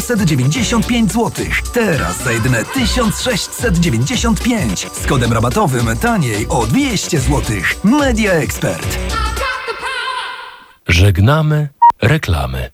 995 zł. Teraz za jedyne 1695 z kodem rabatowym taniej o 200 zł. Media Expert. Żegnamy reklamy.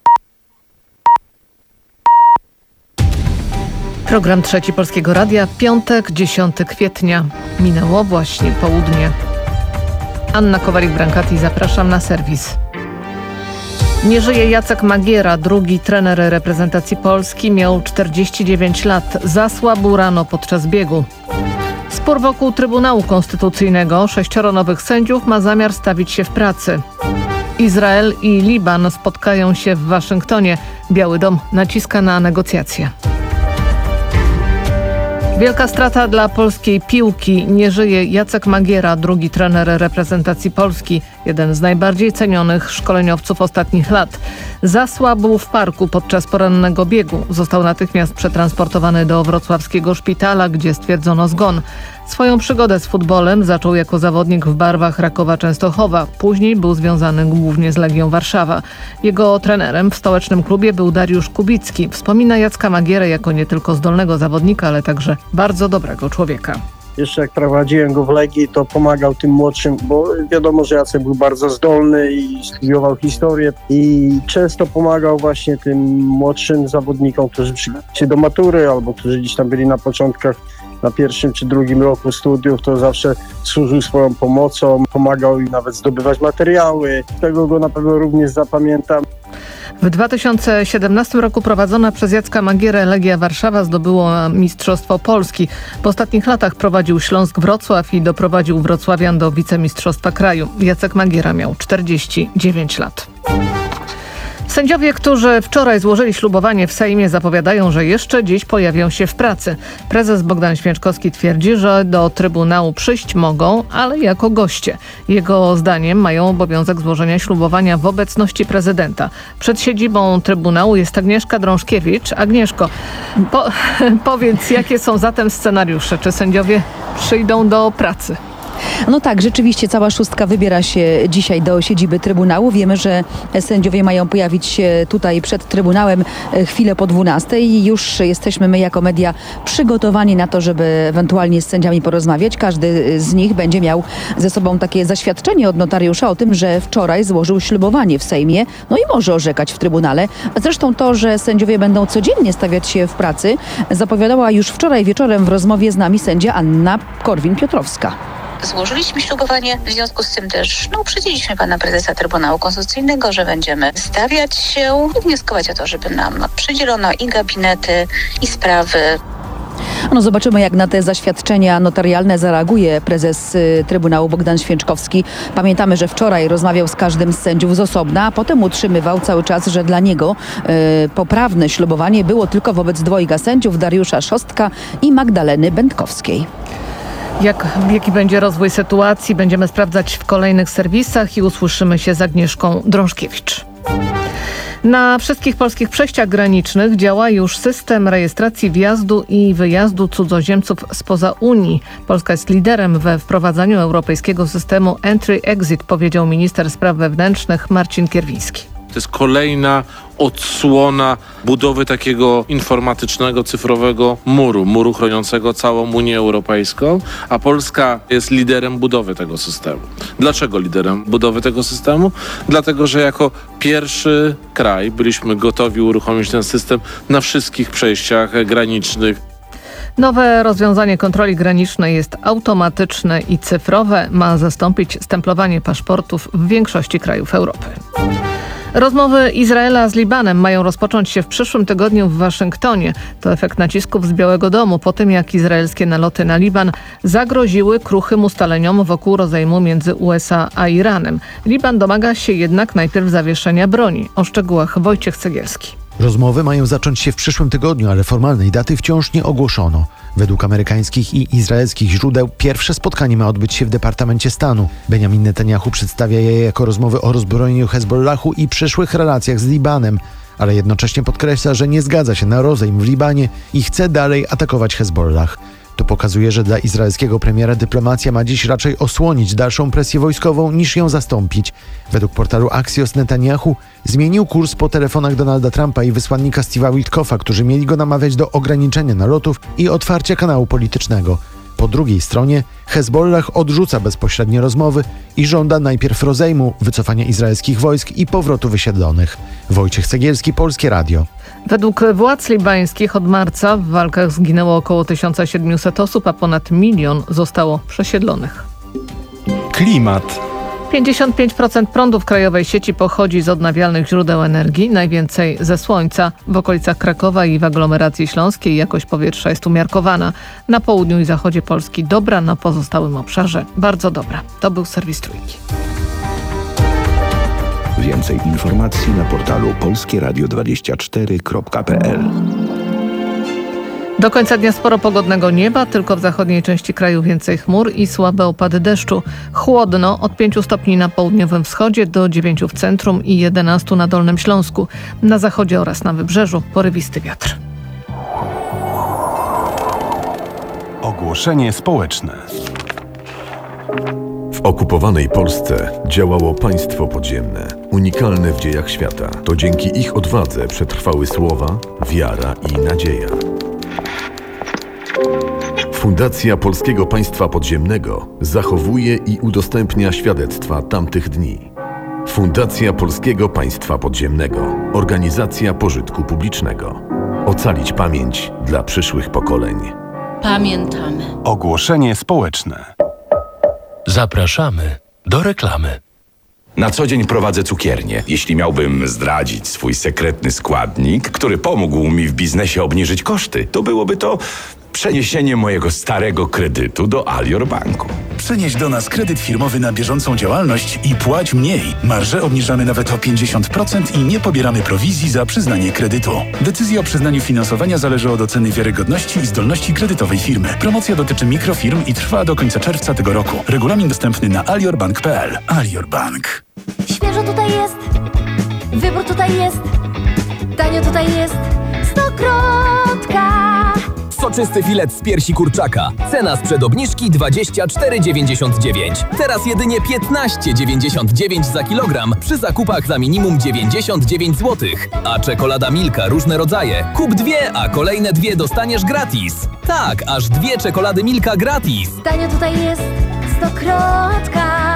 Program Trzeci Polskiego Radia, piątek, 10 kwietnia. Minęło właśnie południe. Anna Kowalik-Brankati, zapraszam na serwis. Nie żyje Jacek Magiera, drugi trener reprezentacji Polski, miał 49 lat. Zasłabł rano podczas biegu. Spór wokół Trybunału Konstytucyjnego. 6 nowych sędziów ma zamiar stawić się w pracy. Izrael i Liban spotkają się w Waszyngtonie. Biały Dom naciska na negocjacje. Wielka strata dla polskiej piłki. Nie żyje Jacek Magiera, drugi trener reprezentacji Polski, jeden z najbardziej cenionych szkoleniowców ostatnich lat. Zasłabł w parku podczas porannego biegu. Został natychmiast przetransportowany do wrocławskiego szpitala, gdzie stwierdzono zgon. Swoją przygodę z futbolem zaczął jako zawodnik w barwach Rakowa Częstochowa. Później był związany głównie z Legią Warszawa. Jego trenerem w stołecznym klubie był Dariusz Kubicki. Wspomina Jacka Magierę jako nie tylko zdolnego zawodnika, ale także bardzo dobrego człowieka. Jeszcze jak prowadziłem go w Legii, to pomagał tym młodszym, bo wiadomo, że Jacek był bardzo zdolny i studiował historię i często pomagał właśnie tym młodszym zawodnikom, którzy przygotowali się do matury albo którzy gdzieś tam byli na początkach, na pierwszym czy drugim roku studiów, to zawsze służył swoją pomocą, pomagał im nawet zdobywać materiały. Tego go na pewno również zapamiętam. W 2017 roku prowadzona przez Jacka Magierę Legia Warszawa zdobyła Mistrzostwo Polski. W ostatnich latach prowadził Śląsk Wrocław i doprowadził wrocławian do wicemistrzostwa kraju. Jacek Magiera miał 49 lat. Sędziowie, którzy wczoraj złożyli ślubowanie w Sejmie, zapowiadają, że jeszcze dziś pojawią się w pracy. Prezes Bogdan Święczkowski twierdzi, że do Trybunału przyjść mogą, ale jako goście. Jego zdaniem mają obowiązek złożenia ślubowania w obecności prezydenta. Przed siedzibą Trybunału jest Agnieszka Drążkiewicz. Agnieszko, powiedz, jakie są zatem scenariusze? Czy sędziowie przyjdą do pracy? No tak, rzeczywiście cała szóstka wybiera się dzisiaj do siedziby Trybunału. Wiemy, że sędziowie mają pojawić się tutaj przed Trybunałem chwilę po 12:00 i już jesteśmy my jako media przygotowani na to, żeby ewentualnie z sędziami porozmawiać. Każdy z nich będzie miał ze sobą takie zaświadczenie od notariusza o tym, że wczoraj złożył ślubowanie w Sejmie, no i może orzekać w Trybunale. Zresztą to, że sędziowie będą codziennie stawiać się w pracy, zapowiadała już wczoraj wieczorem w rozmowie z nami sędzia Anna Korwin-Piotrowska. Złożyliśmy ślubowanie, w związku z tym też uprzedziliśmy pana prezesa Trybunału Konstytucyjnego, że będziemy stawiać się i wnioskować o to, żeby nam przydzielono i gabinety, i sprawy. No zobaczymy, jak na te zaświadczenia notarialne zareaguje prezes Trybunału Bogdan Święczkowski. Pamiętamy, że wczoraj rozmawiał z każdym z sędziów z osobna, a potem utrzymywał cały czas, że dla niego poprawne ślubowanie było tylko wobec dwojga sędziów, Dariusza Szostka i Magdaleny Będkowskiej. Jaki będzie rozwój sytuacji, będziemy sprawdzać w kolejnych serwisach i usłyszymy się z Agnieszką Drążkiewicz. Na wszystkich polskich przejściach granicznych działa już system rejestracji wjazdu i wyjazdu cudzoziemców spoza Unii. Polska jest liderem we wprowadzaniu europejskiego systemu Entry-Exit, powiedział minister spraw wewnętrznych Marcin Kierwiński. To jest kolejna odsłona budowy takiego informatycznego, cyfrowego muru chroniącego całą Unię Europejską, a Polska jest liderem budowy tego systemu. Dlaczego liderem budowy tego systemu? Dlatego, że jako pierwszy kraj byliśmy gotowi uruchomić ten system na wszystkich przejściach granicznych. Nowe rozwiązanie kontroli granicznej jest automatyczne i cyfrowe. Ma zastąpić stemplowanie paszportów w większości krajów Europy. Rozmowy Izraela z Libanem mają rozpocząć się w przyszłym tygodniu w Waszyngtonie. To efekt nacisków z Białego Domu po tym, jak izraelskie naloty na Liban zagroziły kruchym ustaleniom wokół rozejmu między USA a Iranem. Liban domaga się jednak najpierw zawieszenia broni. O szczegółach Wojciech Cegielski. Rozmowy mają zacząć się w przyszłym tygodniu, ale formalnej daty wciąż nie ogłoszono. Według amerykańskich i izraelskich źródeł pierwsze spotkanie ma odbyć się w Departamencie Stanu. Benjamin Netanyahu przedstawia je jako rozmowy o rozbrojeniu Hezbollahu i przyszłych relacjach z Libanem, ale jednocześnie podkreśla, że nie zgadza się na rozejm w Libanie i chce dalej atakować Hezbollah. To pokazuje, że dla izraelskiego premiera dyplomacja ma dziś raczej osłonić dalszą presję wojskową niż ją zastąpić. Według portalu Axios Netanyahu zmienił kurs po telefonach Donalda Trumpa i wysłannika Steve'a Witkoffa, którzy mieli go namawiać do ograniczenia nalotów i otwarcia kanału politycznego. Po drugiej stronie Hezbollah odrzuca bezpośrednie rozmowy i żąda najpierw rozejmu, wycofania izraelskich wojsk i powrotu wysiedlonych. Wojciech Cegielski, Polskie Radio. Według władz libańskich od marca w walkach zginęło około 1700 osób, a ponad 1 milion zostało przesiedlonych. Klimat. 55% prądu w krajowej sieci pochodzi z odnawialnych źródeł energii, najwięcej ze słońca. W okolicach Krakowa i w aglomeracji śląskiej jakość powietrza jest umiarkowana. Na południu i zachodzie Polski dobra, na pozostałym obszarze bardzo dobra. To był serwis Trójki. Więcej informacji na portalu polskieradio24.pl. Do końca dnia sporo pogodnego nieba, tylko w zachodniej części kraju więcej chmur i słabe opady deszczu. Chłodno, od 5 stopni na południowym wschodzie do 9 w centrum i 11 na Dolnym Śląsku. Na zachodzie oraz na wybrzeżu porywisty wiatr. Ogłoszenie społeczne. W okupowanej Polsce działało państwo podziemne, unikalne w dziejach świata. To dzięki ich odwadze przetrwały słowa, wiara i nadzieja. Fundacja Polskiego Państwa Podziemnego zachowuje i udostępnia świadectwa tamtych dni. Fundacja Polskiego Państwa Podziemnego. Organizacja pożytku publicznego. Ocalić pamięć dla przyszłych pokoleń. Pamiętamy. Ogłoszenie społeczne. Zapraszamy do reklamy. Na co dzień prowadzę cukiernię. Jeśli miałbym zdradzić swój sekretny składnik, który pomógł mi w biznesie obniżyć koszty, to byłoby to przeniesienie mojego starego kredytu do Alior Banku. Przenieś do nas kredyt firmowy na bieżącą działalność i płać mniej. Marże obniżamy nawet o 50% i nie pobieramy prowizji za przyznanie kredytu. Decyzja o przyznaniu finansowania zależy od oceny wiarygodności i zdolności kredytowej firmy. Promocja dotyczy mikrofirm i trwa do końca czerwca tego roku. Regulamin dostępny na aliorbank.pl. Alior Bank. Świeżo tutaj jest, wybór tutaj jest, tanio tutaj jest, Stokrotka. Soczysty filet z piersi kurczaka. Cena sprzed obniżki 24,99. Teraz jedynie 15,99 za kilogram przy zakupach za minimum 99 zł. A czekolada Milka różne rodzaje. Kup 2, a kolejne 2 dostaniesz gratis. Tak, aż 2 czekolady Milka gratis. Tanio tutaj jest, Stokrotka.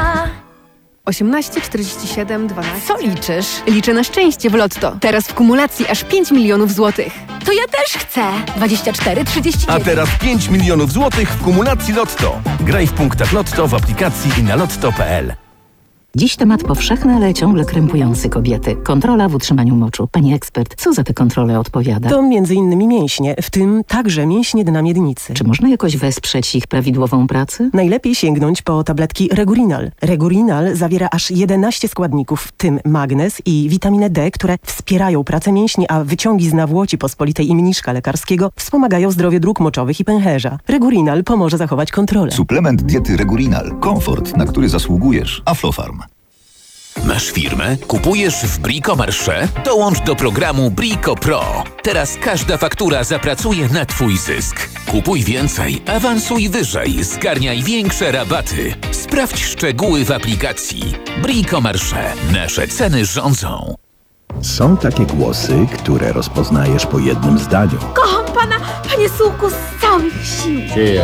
18, 47, 12. Co liczysz? Liczę na szczęście w Lotto. Teraz w kumulacji aż 5 milionów złotych. To ja też chcę. 24, 31. A teraz 5 milionów złotych w kumulacji Lotto. Graj w punktach Lotto w aplikacji i na lotto.pl. Dziś temat powszechny, ale ciągle krępujący kobiety. Kontrola w utrzymaniu moczu. Pani ekspert, co za te kontrole odpowiada? To m.in. mięśnie, w tym także mięśnie dna miednicy. Czy można jakoś wesprzeć ich prawidłową pracę? Najlepiej sięgnąć po tabletki Regurinal. Regurinal zawiera aż 11 składników, w tym magnez i witaminę D, które wspierają pracę mięśni, a wyciągi z nawłoci pospolitej i mniszka lekarskiego wspomagają zdrowie dróg moczowych i pęcherza. Regurinal pomoże zachować kontrolę. Suplement diety Regurinal. Komfort, na który zasługujesz. Aflofarm. Masz firmę? Kupujesz w Brico Marché? Dołącz do programu Brico Pro. Teraz każda faktura zapracuje na Twój zysk. Kupuj więcej, awansuj wyżej, zgarniaj większe rabaty. Sprawdź szczegóły w aplikacji. Brico Marché. Nasze ceny rządzą. Są takie głosy, które rozpoznajesz po jednym zdaniu. Kocham pana, panie Sułku, z całych sił.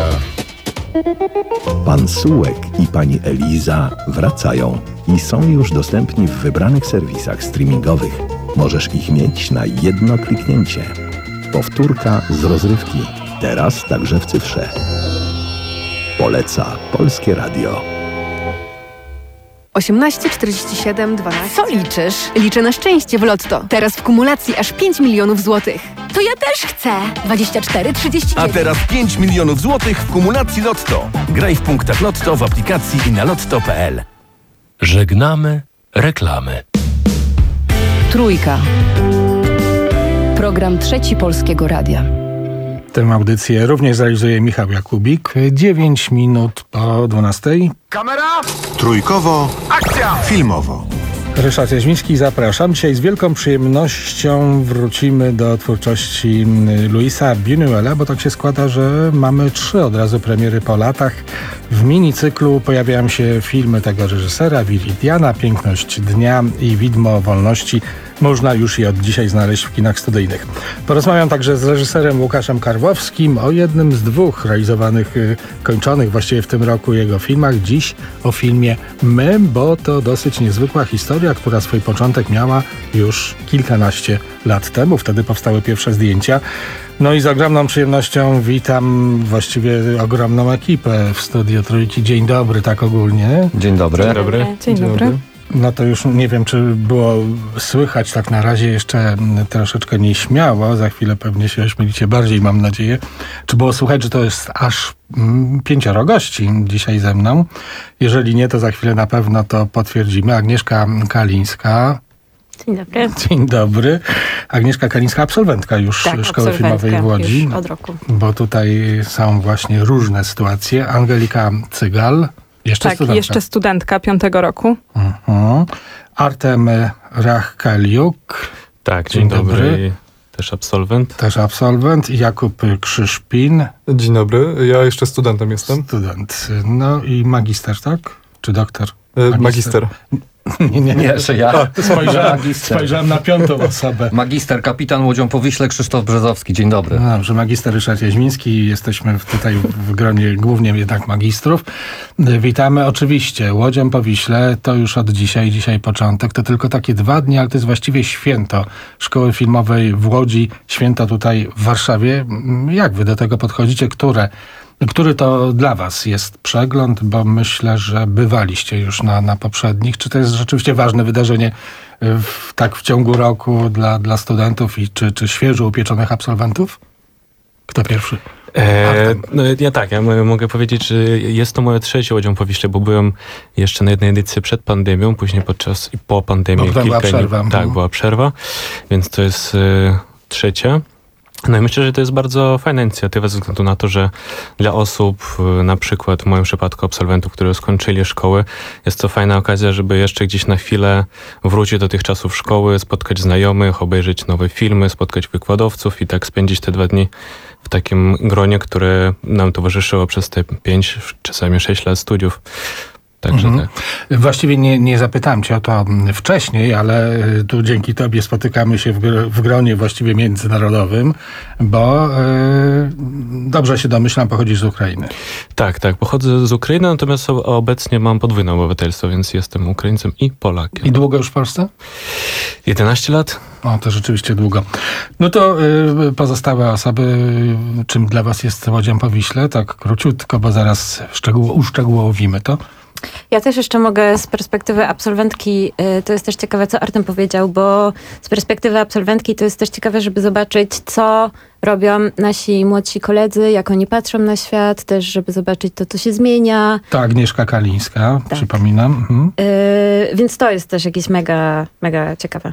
Pan Sułek i pani Eliza wracają i są już dostępni w wybranych serwisach streamingowych. Możesz ich mieć na jedno kliknięcie. Powtórka z rozrywki. Teraz także w cyfrze. Poleca Polskie Radio. 18, 47, 12. Co liczysz? Liczę na szczęście w Lotto. Teraz w kumulacji aż 5 milionów złotych. To ja też chcę. 24, 31. A teraz 5 milionów złotych w kumulacji Lotto. Graj w punktach Lotto w aplikacji i na lotto.pl. Żegnamy reklamy. Trójka. Program Trzeci Polskiego Radia. Tę audycję również zrealizuje Michał Jakubik. 9 minut po 12. Kamera! Trójkowo. Akcja! Filmowo. Ryszard Jaźmiński, zapraszam. Dzisiaj z wielką przyjemnością wrócimy do twórczości Luisa Buñuela, bo tak się składa, że mamy 3 od razu premiery po latach. W minicyklu pojawiają się filmy tego reżysera, Viridiana, Piękność dnia i Widmo wolności. Można już je od dzisiaj znaleźć w kinach studyjnych. Porozmawiam także z reżyserem Łukaszem Karłowskim o jednym z 2 realizowanych, kończonych właściwie w tym roku jego filmach. Dziś o filmie My, bo to dosyć niezwykła historia, która swój początek miała już kilkanaście lat temu. Wtedy powstały pierwsze zdjęcia. No i z ogromną przyjemnością witam właściwie ogromną ekipę w studiu Trójki. Dzień dobry, tak ogólnie. Dzień dobry. Dzień dobry. Dzień dobry. No to już nie wiem, czy było słychać, tak na razie jeszcze troszeczkę nieśmiało, za chwilę pewnie się ośmielicie bardziej, mam nadzieję. Czy było słychać, że to jest aż 5 gości dzisiaj ze mną? Jeżeli nie, to za chwilę na pewno to potwierdzimy. Agnieszka Kalińska. Dzień dobry. Dzień dobry. Agnieszka Kalińska, absolwentka już Szkoły Filmowej w Łodzi. Już od roku. Bo tutaj są właśnie różne sytuacje. Angelika Cygal. Jeszcze studentka 5. roku. Artem Rachkaliuk. Tak, dzień dobry. Też absolwent. Też absolwent. Jakub Krzyszpin. Dzień dobry. Ja jeszcze studentem jestem. Student. No i magister, tak? Czy doktor? Magister. Nie, jeszcze ja. Spojrzałem na 5. osobę. Magister, kapitan Łodzią po Wiśle, Krzysztof Brzezowski. Dzień dobry. No dobrze, magister Ryszard Jaźmiński. Jesteśmy tutaj w gronie głównie jednak magistrów. Witamy oczywiście. Łodzią po Wiśle to już od dzisiaj początek. To tylko takie 2 dni, ale to jest właściwie święto Szkoły Filmowej w Łodzi. Święto tutaj w Warszawie. Jak wy do tego podchodzicie? Który to dla was jest przegląd, bo myślę, że bywaliście już na poprzednich. Czy to jest rzeczywiście ważne wydarzenie w ciągu roku dla studentów i czy świeżo upieczonych absolwentów? Kto pierwszy? Ja mogę powiedzieć, że jest to moje 3. Łodzią po Wiśle, bo byłem jeszcze na jednej edycji przed pandemią, później podczas i po pandemii. Była przerwa. Tak, była przerwa, więc to jest 3. No i myślę, że to jest bardzo fajna inicjatywa ze względu na to, że dla osób, na przykład w moim przypadku absolwentów, którzy skończyli szkołę, jest to fajna okazja, żeby jeszcze gdzieś na chwilę wrócić do tych czasów szkoły, spotkać znajomych, obejrzeć nowe filmy, spotkać wykładowców i tak spędzić te 2 dni w takim gronie, które nam towarzyszyło przez te 5, czasami 6 lat studiów. Także tak. Właściwie nie zapytałem cię o to wcześniej, ale tu dzięki tobie spotykamy się w gronie właściwie międzynarodowym, bo dobrze się domyślam, pochodzisz z Ukrainy. Tak, pochodzę z Ukrainy, natomiast obecnie mam podwójne obywatelstwo, więc jestem Ukraińcem i Polakiem. I długo już w Polsce? 11 lat. O, to rzeczywiście długo. No to pozostałe osoby, czym dla was jest Łodzią po Wiśle? Tak króciutko, bo zaraz uszczegółowimy to. Ja też jeszcze mogę z perspektywy absolwentki, to jest też ciekawe, co Artem powiedział, bo z perspektywy absolwentki to jest też ciekawe, żeby zobaczyć, co robią nasi młodsi koledzy, jak oni patrzą na świat, też żeby zobaczyć to, co się zmienia. To Agnieszka Kalińska, tak. Przypominam. Więc to jest też jakieś mega, mega ciekawe.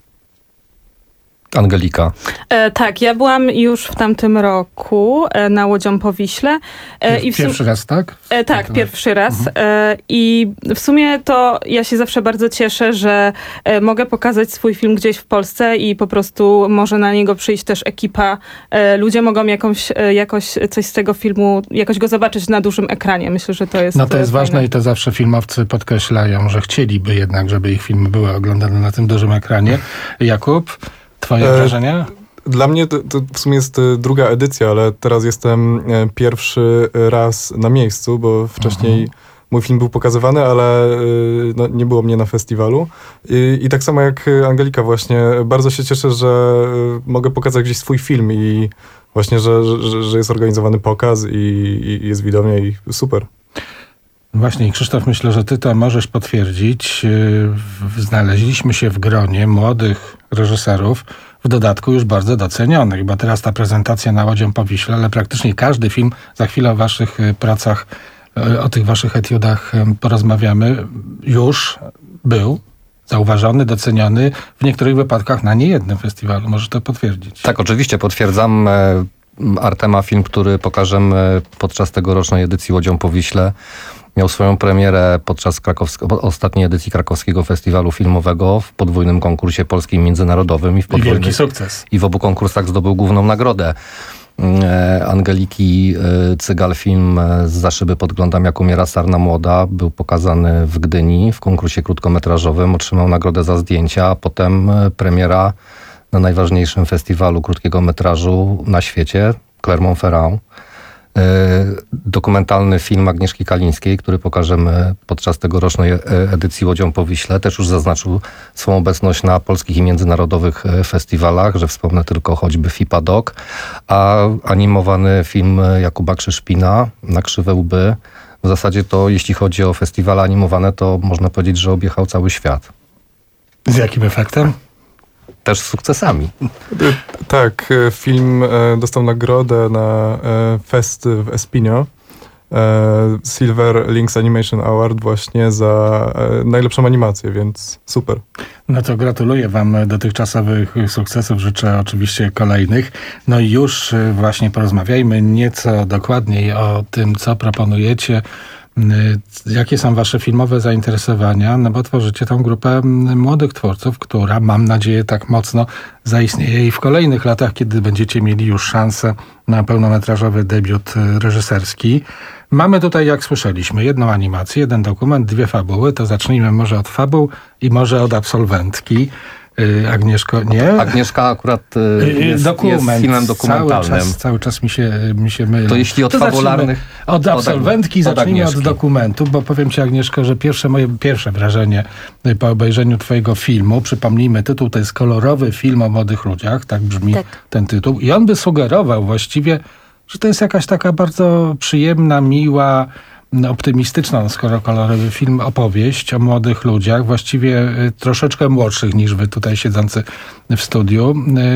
Angelika. Tak, ja byłam już w tamtym roku na Łodzią po Wiśle. Pierwszy raz, tak? Tak, pierwszy raz. I w sumie to ja się zawsze bardzo cieszę, że mogę pokazać swój film gdzieś w Polsce i po prostu może na niego przyjść też ekipa. Ludzie mogą jakoś coś z tego filmu, jakoś go zobaczyć na dużym ekranie. Myślę, że to jest to jest ważne i to zawsze filmowcy podkreślają, że chcieliby jednak, żeby ich filmy były oglądane na tym dużym ekranie. Jakub? Twoje wrażenia? Dla mnie to w sumie jest 2. edycja, ale teraz jestem pierwszy raz na miejscu, bo wcześniej mój film był pokazywany, ale nie było mnie na festiwalu. I tak samo jak Angelika właśnie, bardzo się cieszę, że mogę pokazać gdzieś swój film i właśnie, że jest organizowany pokaz i jest widownia i super. Właśnie, Krzysztof, myślę, że ty to możesz potwierdzić. Znaleźliśmy się w gronie młodych reżyserów, w dodatku już bardzo docenionych, bo teraz ta prezentacja na Łodzią po Wiśle, ale praktycznie każdy film, za chwilę o waszych pracach, o tych waszych etiudach porozmawiamy, już był zauważony, doceniony, w niektórych wypadkach na niejednym festiwalu. Możesz to potwierdzić? Tak, oczywiście potwierdzam. Artema film, który pokażemy podczas tegorocznej edycji Łodzią po Wiśle, miał swoją premierę podczas ostatniej edycji Krakowskiego Festiwalu Filmowego w podwójnym konkursie polskim międzynarodowym. I wielki sukces. I w obu konkursach zdobył główną nagrodę. Angeliki Cygal film Za szyby podglądam jak umiera sarna młoda był pokazany w Gdyni w konkursie krótkometrażowym, otrzymał nagrodę za zdjęcia, a potem premiera na najważniejszym festiwalu krótkiego metrażu na świecie, Clermont-Ferrand. Dokumentalny film Agnieszki Kalińskiej, który pokażemy podczas tegorocznej edycji Łodzią po Wiśle, też już zaznaczył swą obecność na polskich i międzynarodowych festiwalach, że wspomnę tylko choćby FIPA Doc, a animowany film Jakuba Krzyszpina Na krzywe łby. W zasadzie to, jeśli chodzi o festiwale animowane, to można powiedzieć, że objechał cały świat. Z jakim efektem? Też z sukcesami. Tak, film dostał nagrodę na fest w Espino. Silver Lynx Animation Award właśnie za najlepszą animację, więc super. No to gratuluję wam dotychczasowych sukcesów, życzę oczywiście kolejnych. No i już właśnie porozmawiajmy nieco dokładniej o tym, co proponujecie. Jakie są wasze filmowe zainteresowania? No bo tworzycie tą grupę młodych twórców, która, mam nadzieję, tak mocno zaistnieje i w kolejnych latach, kiedy będziecie mieli już szansę na pełnometrażowy debiut reżyserski. Mamy tutaj, jak słyszeliśmy, jedną animację, jeden dokument, dwie fabuły. To zacznijmy może od fabuł i może od absolwentki. Agnieszko, nie? Agnieszka akurat jest filmem dokumentalnym. Cały czas mi się mylą. To jeśli od fabularnych... Od absolwentki zacznijmy od dokumentu, bo powiem ci, Agnieszko, że moje pierwsze wrażenie po obejrzeniu twojego filmu, przypomnijmy, tytuł to jest kolorowy film o młodych ludziach, tak brzmi ten tytuł. I on by sugerował właściwie, że to jest jakaś taka bardzo przyjemna, miła, optymistyczną, skoro kolorowy film, opowieść o młodych ludziach, właściwie troszeczkę młodszych niż wy tutaj siedzący w studiu.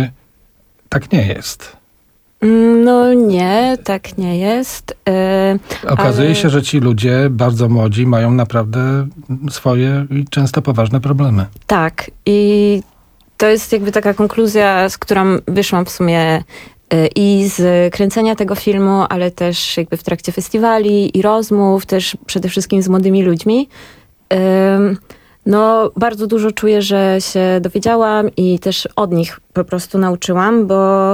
Tak nie jest. No nie, tak nie jest. Okazuje się, że ci ludzie bardzo młodzi mają naprawdę swoje i często poważne problemy. Tak, i to jest jakby taka konkluzja, z którą wyszłam w sumie i z kręcenia tego filmu, ale też jakby w trakcie festiwali i rozmów, też przede wszystkim z młodymi ludźmi. No bardzo dużo czuję, że się dowiedziałam i też od nich po prostu nauczyłam, bo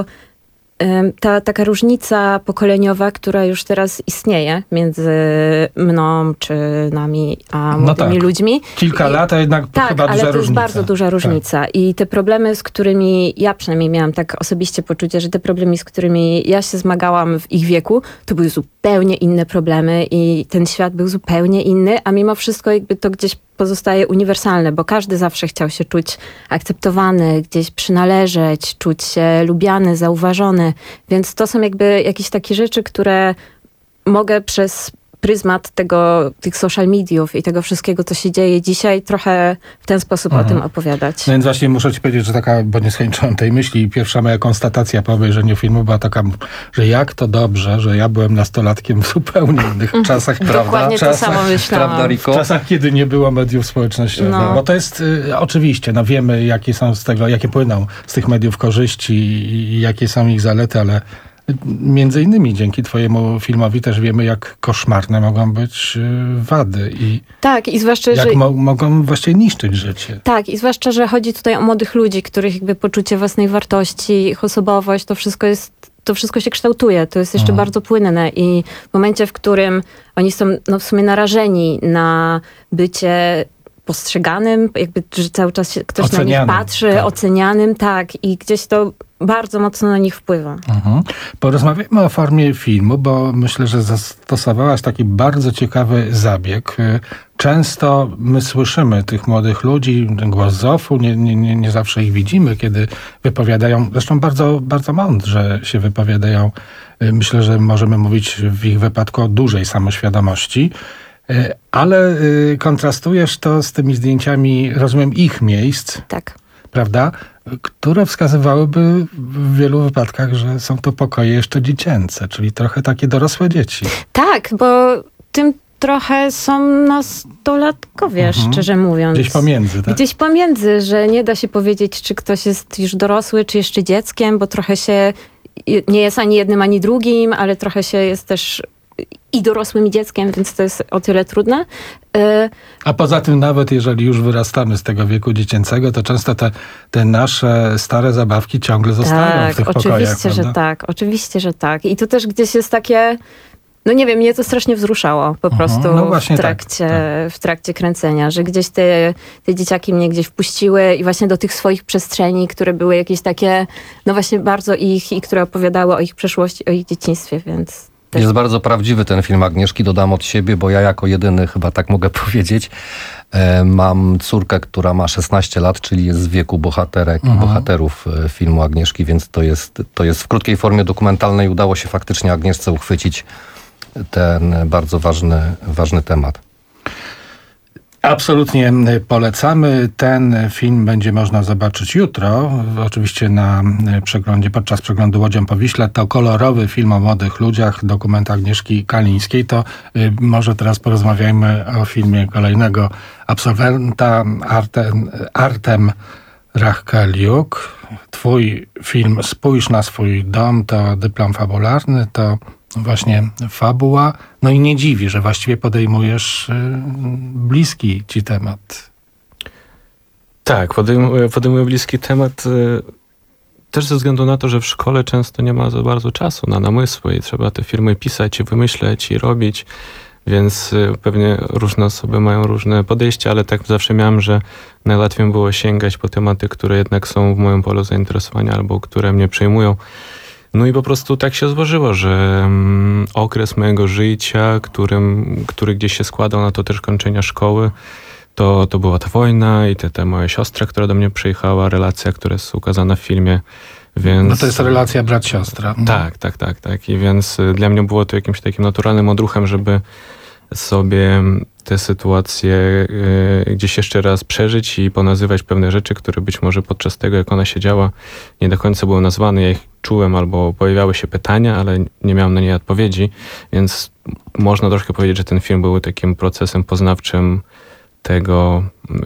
ta taka różnica pokoleniowa, która już teraz istnieje między mną czy nami a młodymi ludźmi. Kilka lat, a jednak chyba duża różnica. Tak, ale to jest bardzo duża różnica. I te problemy, z którymi ja przynajmniej miałam tak osobiście poczucie, że te problemy, z którymi ja się zmagałam w ich wieku, to były zupełnie inne problemy i ten świat był zupełnie inny, a mimo wszystko jakby to gdzieś pozostaje uniwersalne, bo każdy zawsze chciał się czuć akceptowany, gdzieś przynależeć, czuć się lubiany, zauważony. Więc to są jakby jakieś takie rzeczy, które mogę przez pryzmat tych social mediów i tego wszystkiego, co się dzieje dzisiaj, trochę w ten sposób o tym opowiadać. No więc właśnie muszę ci powiedzieć, że taka, bo nie skończyłam tej myśli, pierwsza moja konstatacja po obejrzeniu filmu była taka, że jak to dobrze, że ja byłem nastolatkiem w zupełnie innych czasach, prawda? Dokładnie to samo myślałam. Prawda, Riko? W czasach, kiedy nie było mediów społecznościowych. No. Bo to jest, oczywiście, no wiemy, jakie są z tego, jakie płyną z tych mediów korzyści i jakie są ich zalety, ale między innymi dzięki twojemu filmowi też wiemy, jak koszmarne mogą być wady i tak, i zwłaszcza, jak mogą właściwie niszczyć życie. Tak, i zwłaszcza, że chodzi tutaj o młodych ludzi, których jakby poczucie własnej wartości, ich osobowość, to wszystko się kształtuje. To jest jeszcze bardzo płynne i w momencie, w którym oni są w sumie narażeni na bycie postrzeganym, jakby, że cały czas ktoś ocenianym, na nich patrzy, ocenianym, tak, i gdzieś to bardzo mocno na nich wpływa. Porozmawiajmy o formie filmu, bo myślę, że zastosowałaś taki bardzo ciekawy zabieg. Często my słyszymy tych młodych ludzi, głos ZOF-u, nie zawsze ich widzimy, kiedy wypowiadają, zresztą bardzo, bardzo mądrze się wypowiadają. Myślę, że możemy mówić w ich wypadku o dużej samoświadomości. Ale kontrastujesz to z tymi zdjęciami, rozumiem, ich miejsc. Tak. Prawda? Które wskazywałyby w wielu wypadkach, że są to pokoje jeszcze dziecięce, czyli trochę takie dorosłe dzieci. Tak, bo tym trochę są nastolatkowie, szczerze mówiąc. Gdzieś pomiędzy, tak? Gdzieś pomiędzy, że nie da się powiedzieć, czy ktoś jest już dorosły, czy jeszcze dzieckiem, bo trochę się nie jest ani jednym, ani drugim, ale trochę się jest też i dorosłym, i dzieckiem, więc to jest o tyle trudne. A poza tym nawet jeżeli już wyrastamy z tego wieku dziecięcego, to często te nasze stare zabawki ciągle zostają w tych pokojach. Oczywiście, że tak. I to też gdzieś jest takie... No nie wiem, mnie to strasznie wzruszało po prostu w trakcie kręcenia, że gdzieś te dzieciaki mnie gdzieś wpuściły i właśnie do tych swoich przestrzeni, które były jakieś takie, no właśnie bardzo ich i które opowiadały o ich przeszłości, o ich dzieciństwie, więc... Jest bardzo prawdziwy ten film Agnieszki, dodam od siebie, bo ja jako jedyny, chyba tak mogę powiedzieć, mam córkę, która ma 16 lat, czyli jest w wieku bohaterek i bohaterów filmu Agnieszki, więc to jest w krótkiej formie dokumentalnej udało się faktycznie Agnieszce uchwycić ten bardzo ważny temat. Absolutnie polecamy. Ten film będzie można zobaczyć jutro. Oczywiście na przeglądzie, podczas przeglądu Łodzią po Wiśle. To kolorowy film o młodych ludziach, dokument Agnieszki Kalińskiej. To może teraz porozmawiajmy o filmie kolejnego absolwenta, Artem Rachkaliuk. Twój film Spójrz na swój dom to dyplom fabularny, to właśnie fabuła. No i nie dziwi, że właściwie podejmujesz bliski ci temat. Tak, podejmuję bliski temat też ze względu na to, że w szkole często nie ma za bardzo czasu na namysły i trzeba te filmy pisać i wymyśleć i robić, więc pewnie różne osoby mają różne podejścia, ale tak zawsze miałem, że najłatwiej było sięgać po tematy, które jednak są w moim polu zainteresowania albo które mnie przejmują. No i po prostu tak się złożyło, że okres mojego życia, który gdzieś się składał na to też kończenia szkoły, to była ta wojna i ta moja siostra, która do mnie przyjechała, relacja, która jest ukazana w filmie. Więc... No to jest relacja brat-siostra. Tak. I więc dla mnie było to jakimś takim naturalnym odruchem, żeby sobie te sytuacje gdzieś jeszcze raz przeżyć i ponazywać pewne rzeczy, które być może podczas tego, jak ona się działa, nie do końca były nazwane. Ja ich czułem albo pojawiały się pytania, ale nie miałem na nie odpowiedzi, więc można troszkę powiedzieć, że ten film był takim procesem poznawczym tego,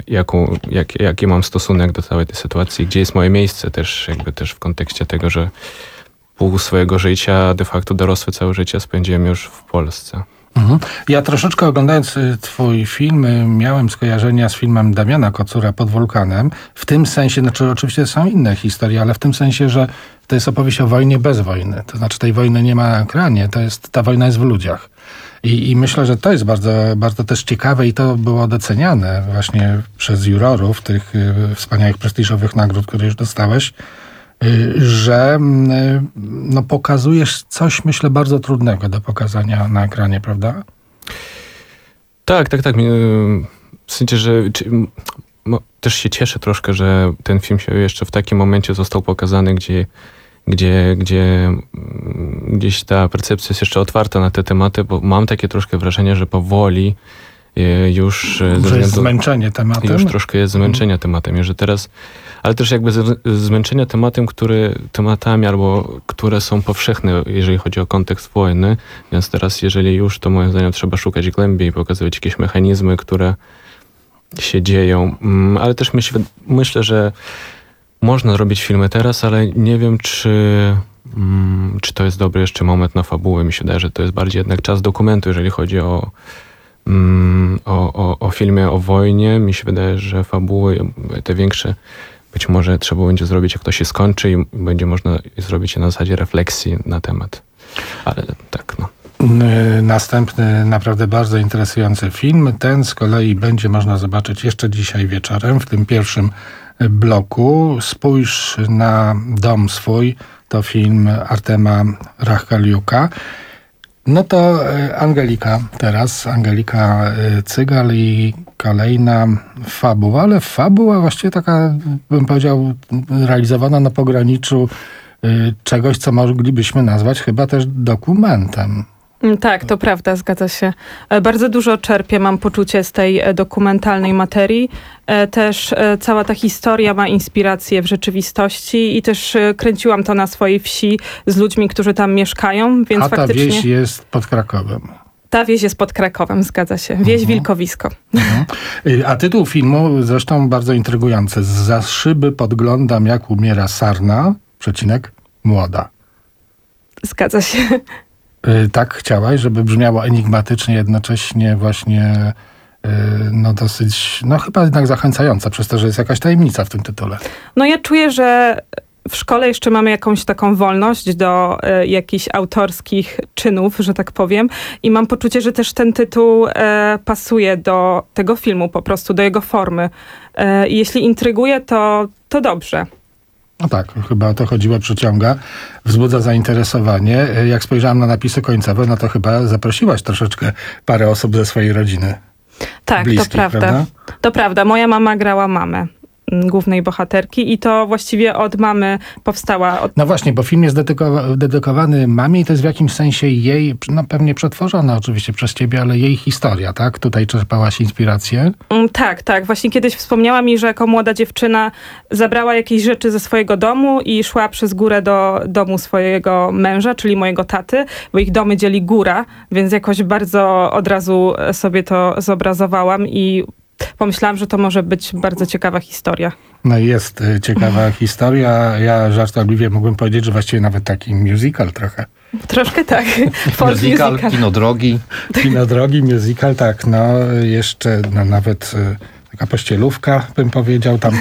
jaki mam stosunek do całej tej sytuacji, gdzie jest moje miejsce też w kontekście tego, że pół swojego życia, de facto dorosłe całe życie spędziłem już w Polsce. Ja troszeczkę oglądając twój film miałem skojarzenia z filmem Damiana Kocura Pod wulkanem. W tym sensie, znaczy oczywiście są inne historie, ale w tym sensie, że to jest opowieść o wojnie bez wojny. To znaczy tej wojny nie ma na ekranie, ta wojna jest w ludziach. I myślę, że to jest bardzo, bardzo też ciekawe i to było doceniane właśnie przez jurorów tych wspaniałych, prestiżowych nagród, które już dostałeś, że no, pokazujesz coś, myślę, bardzo trudnego do pokazania na ekranie, prawda? Tak. W sensie, że też się cieszę troszkę, że ten film się jeszcze w takim momencie został pokazany, gdzie gdzieś ta percepcja jest jeszcze otwarta na te tematy, bo mam takie troszkę wrażenie, że powoli już... Że jest zmęczenie tematem? Już troszkę jest zmęczenie tematem, że teraz... Ale też jakby zmęczenia tematami, albo które są powszechne, jeżeli chodzi o kontekst wojny. Więc teraz, jeżeli już, to moim zdaniem trzeba szukać głębiej, pokazywać jakieś mechanizmy, które się dzieją. Ale też myślę, że można robić filmy teraz, ale nie wiem, czy to jest dobry jeszcze moment na fabułę. Mi się wydaje, że to jest bardziej jednak czas dokumentu, jeżeli chodzi o filmie o wojnie. Mi się wydaje, że fabuły, te większe, być może trzeba będzie zrobić, jak to się skończy i będzie można zrobić je na zasadzie refleksji na temat. Ale tak, no. Następny naprawdę bardzo interesujący film. Ten z kolei będzie można zobaczyć jeszcze dzisiaj wieczorem w tym pierwszym bloku. Spójrz na dom swój. To film Artema Rachkaliuka. No to Angelika Cygal i kolejna fabuła, ale fabuła właściwie taka, bym powiedział, realizowana na pograniczu czegoś, co moglibyśmy nazwać chyba też dokumentem. Tak, to prawda, zgadza się. Bardzo dużo czerpię, mam poczucie, z tej dokumentalnej materii. Też cała ta historia ma inspirację w rzeczywistości i też kręciłam to na swojej wsi z ludźmi, którzy tam mieszkają, więc faktycznie... A ta wieś jest pod Krakowem. Ta wieś jest pod Krakowem, zgadza się. Wieś Wilkowisko. A tytuł filmu zresztą bardzo intrygujący. Zza szyby podglądam, jak umiera sarna, .. młoda. Zgadza się. Tak chciałaś, żeby brzmiało enigmatycznie, jednocześnie właśnie dosyć, chyba jednak zachęcająca, przez to, że jest jakaś tajemnica w tym tytule. No ja czuję, że w szkole jeszcze mamy jakąś taką wolność do jakichś autorskich czynów, że tak powiem. I mam poczucie, że też ten tytuł pasuje do tego filmu, po prostu do jego formy. I jeśli intryguje, to dobrze. No tak, chyba o to chodziło, przyciąga, wzbudza zainteresowanie. Jak spojrzałam na napisy końcowe, no to chyba zaprosiłaś troszeczkę parę osób ze swojej rodziny. Tak, bliskich, to prawda. To prawda. Moja mama grała mamę głównej bohaterki i to właściwie od mamy powstała. No właśnie, bo film jest dedykowany mamie i to jest w jakimś sensie jej, pewnie przetworzona oczywiście przez ciebie, ale jej historia, tak? Tutaj czerpałaś inspirację? Tak. Właśnie kiedyś wspomniała mi, że jako młoda dziewczyna zabrała jakieś rzeczy ze swojego domu i szła przez górę do domu swojego męża, czyli mojego taty, bo ich domy dzieli góra, więc jakoś bardzo od razu sobie to zobrazowałam i pomyślałam, że to może być bardzo ciekawa historia. No jest ciekawa historia. Ja żartobliwie mógłbym powiedzieć, że właściwie nawet taki musical trochę. Troszkę tak. Musical, kino drogi. Kino drogi, musical, tak. Jeszcze nawet taka pościelówka, bym powiedział, tam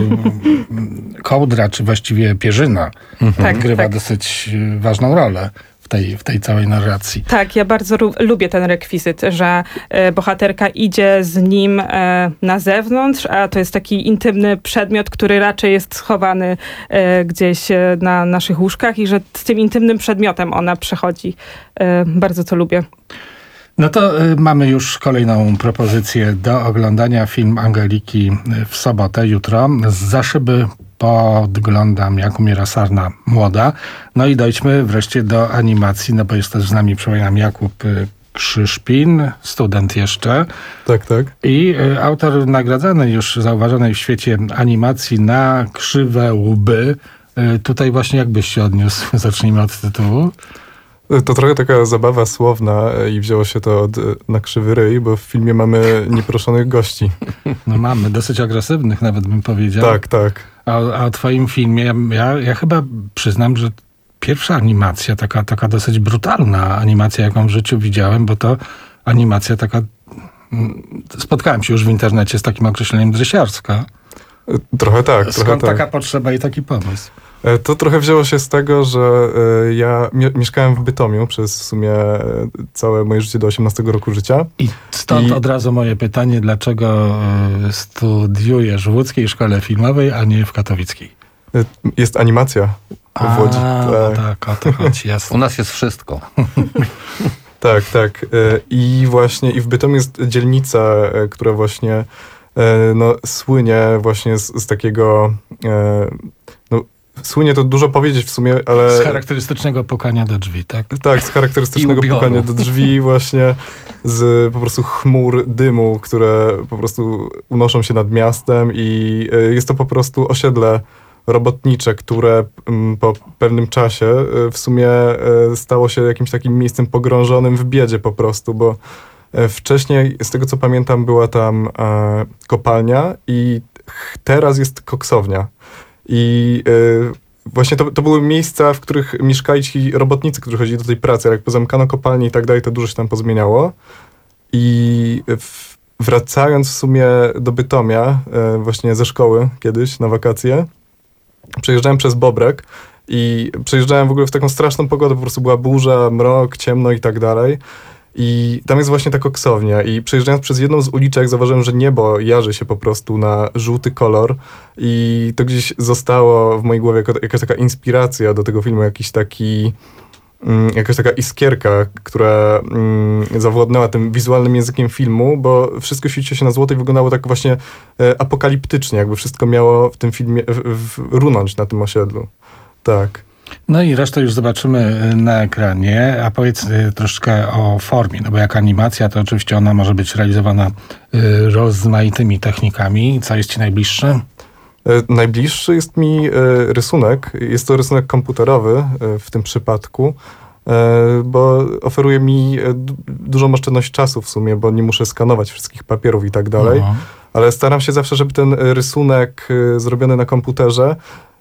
kołdra, czy właściwie pierzyna grywa dosyć ważną rolę w tej całej narracji. Tak, ja bardzo lubię ten rekwizyt, że bohaterka idzie z nim na zewnątrz, a to jest taki intymny przedmiot, który raczej jest schowany gdzieś na naszych łóżkach i że z tym intymnym przedmiotem ona przechodzi. Bardzo to lubię. No to mamy już kolejną propozycję do oglądania. Film Angeliki w sobotę, jutro. Zza szyby podglądam, jak umiera sarna młoda. No i dojdźmy wreszcie do animacji, bo jest też z nami, przypominam, Jakub Krzyszpin, student jeszcze. Tak. I autor nagradzanej już, zauważonej w świecie animacji na krzywe łby. Tutaj właśnie jak byś się odniósł? Zacznijmy od tytułu. To trochę taka zabawa słowna i wzięło się to na krzywy ryj, bo w filmie mamy nieproszonych gości. No mamy, dosyć agresywnych nawet bym powiedział. Tak. A o twoim filmie, ja chyba przyznam, że pierwsza animacja, taka dosyć brutalna animacja, jaką w życiu widziałem, bo to animacja taka, spotkałem się już w internecie z takim określeniem dresiarska. Trochę tak. Skąd taka potrzeba i taki pomysł? To trochę wzięło się z tego, że ja mieszkałem w Bytomiu przez w sumie całe moje życie do 18 roku życia. I stąd od razu moje pytanie, dlaczego studiujesz w łódzkiej szkole filmowej, a nie w katowickiej? Jest animacja w Łodzi. Tak, o to chodzi, jasne. U nas jest wszystko. Tak. I właśnie i w Bytomiu jest dzielnica, która właśnie słynie właśnie z takiego... Słynie to dużo powiedzieć w sumie, ale... Z charakterystycznego pukania do drzwi, tak? Tak, z charakterystycznego pukania do drzwi właśnie, z po prostu chmur dymu, które po prostu unoszą się nad miastem i jest to po prostu osiedle robotnicze, które po pewnym czasie w sumie stało się jakimś takim miejscem pogrążonym w biedzie po prostu, bo wcześniej, z tego co pamiętam, była tam kopalnia i teraz jest koksownia. I właśnie to były miejsca, w których mieszkali ci robotnicy, którzy chodzili do tej pracy, ale jak pozamykano kopalnie i tak dalej, to dużo się tam pozmieniało. I wracając w sumie do Bytomia, właśnie ze szkoły kiedyś na wakacje, przejeżdżałem przez Bobrek i przejeżdżałem w ogóle w taką straszną pogodę, po prostu była burza, mrok, ciemno i tak dalej. I tam jest właśnie ta koksownia i przejeżdżając przez jedną z uliczek zauważyłem, że niebo jarzy się po prostu na żółty kolor i to gdzieś zostało w mojej głowie jako jakaś taka inspiracja do tego filmu, jakaś taka iskierka, która zawładnęła tym wizualnym językiem filmu, bo wszystko świeciło się na złoto i wyglądało tak właśnie apokaliptycznie, jakby wszystko miało w tym filmie runąć na tym osiedlu. Tak. No i resztę już zobaczymy na ekranie, a powiedz troszkę o formie, bo jak animacja, to oczywiście ona może być realizowana rozmaitymi technikami. Co jest ci najbliższe? Najbliższy jest mi rysunek. Jest to rysunek komputerowy w tym przypadku, bo oferuje mi dużą oszczędność czasu w sumie, bo nie muszę skanować wszystkich papierów i tak dalej. Ale staram się zawsze, żeby ten rysunek zrobiony na komputerze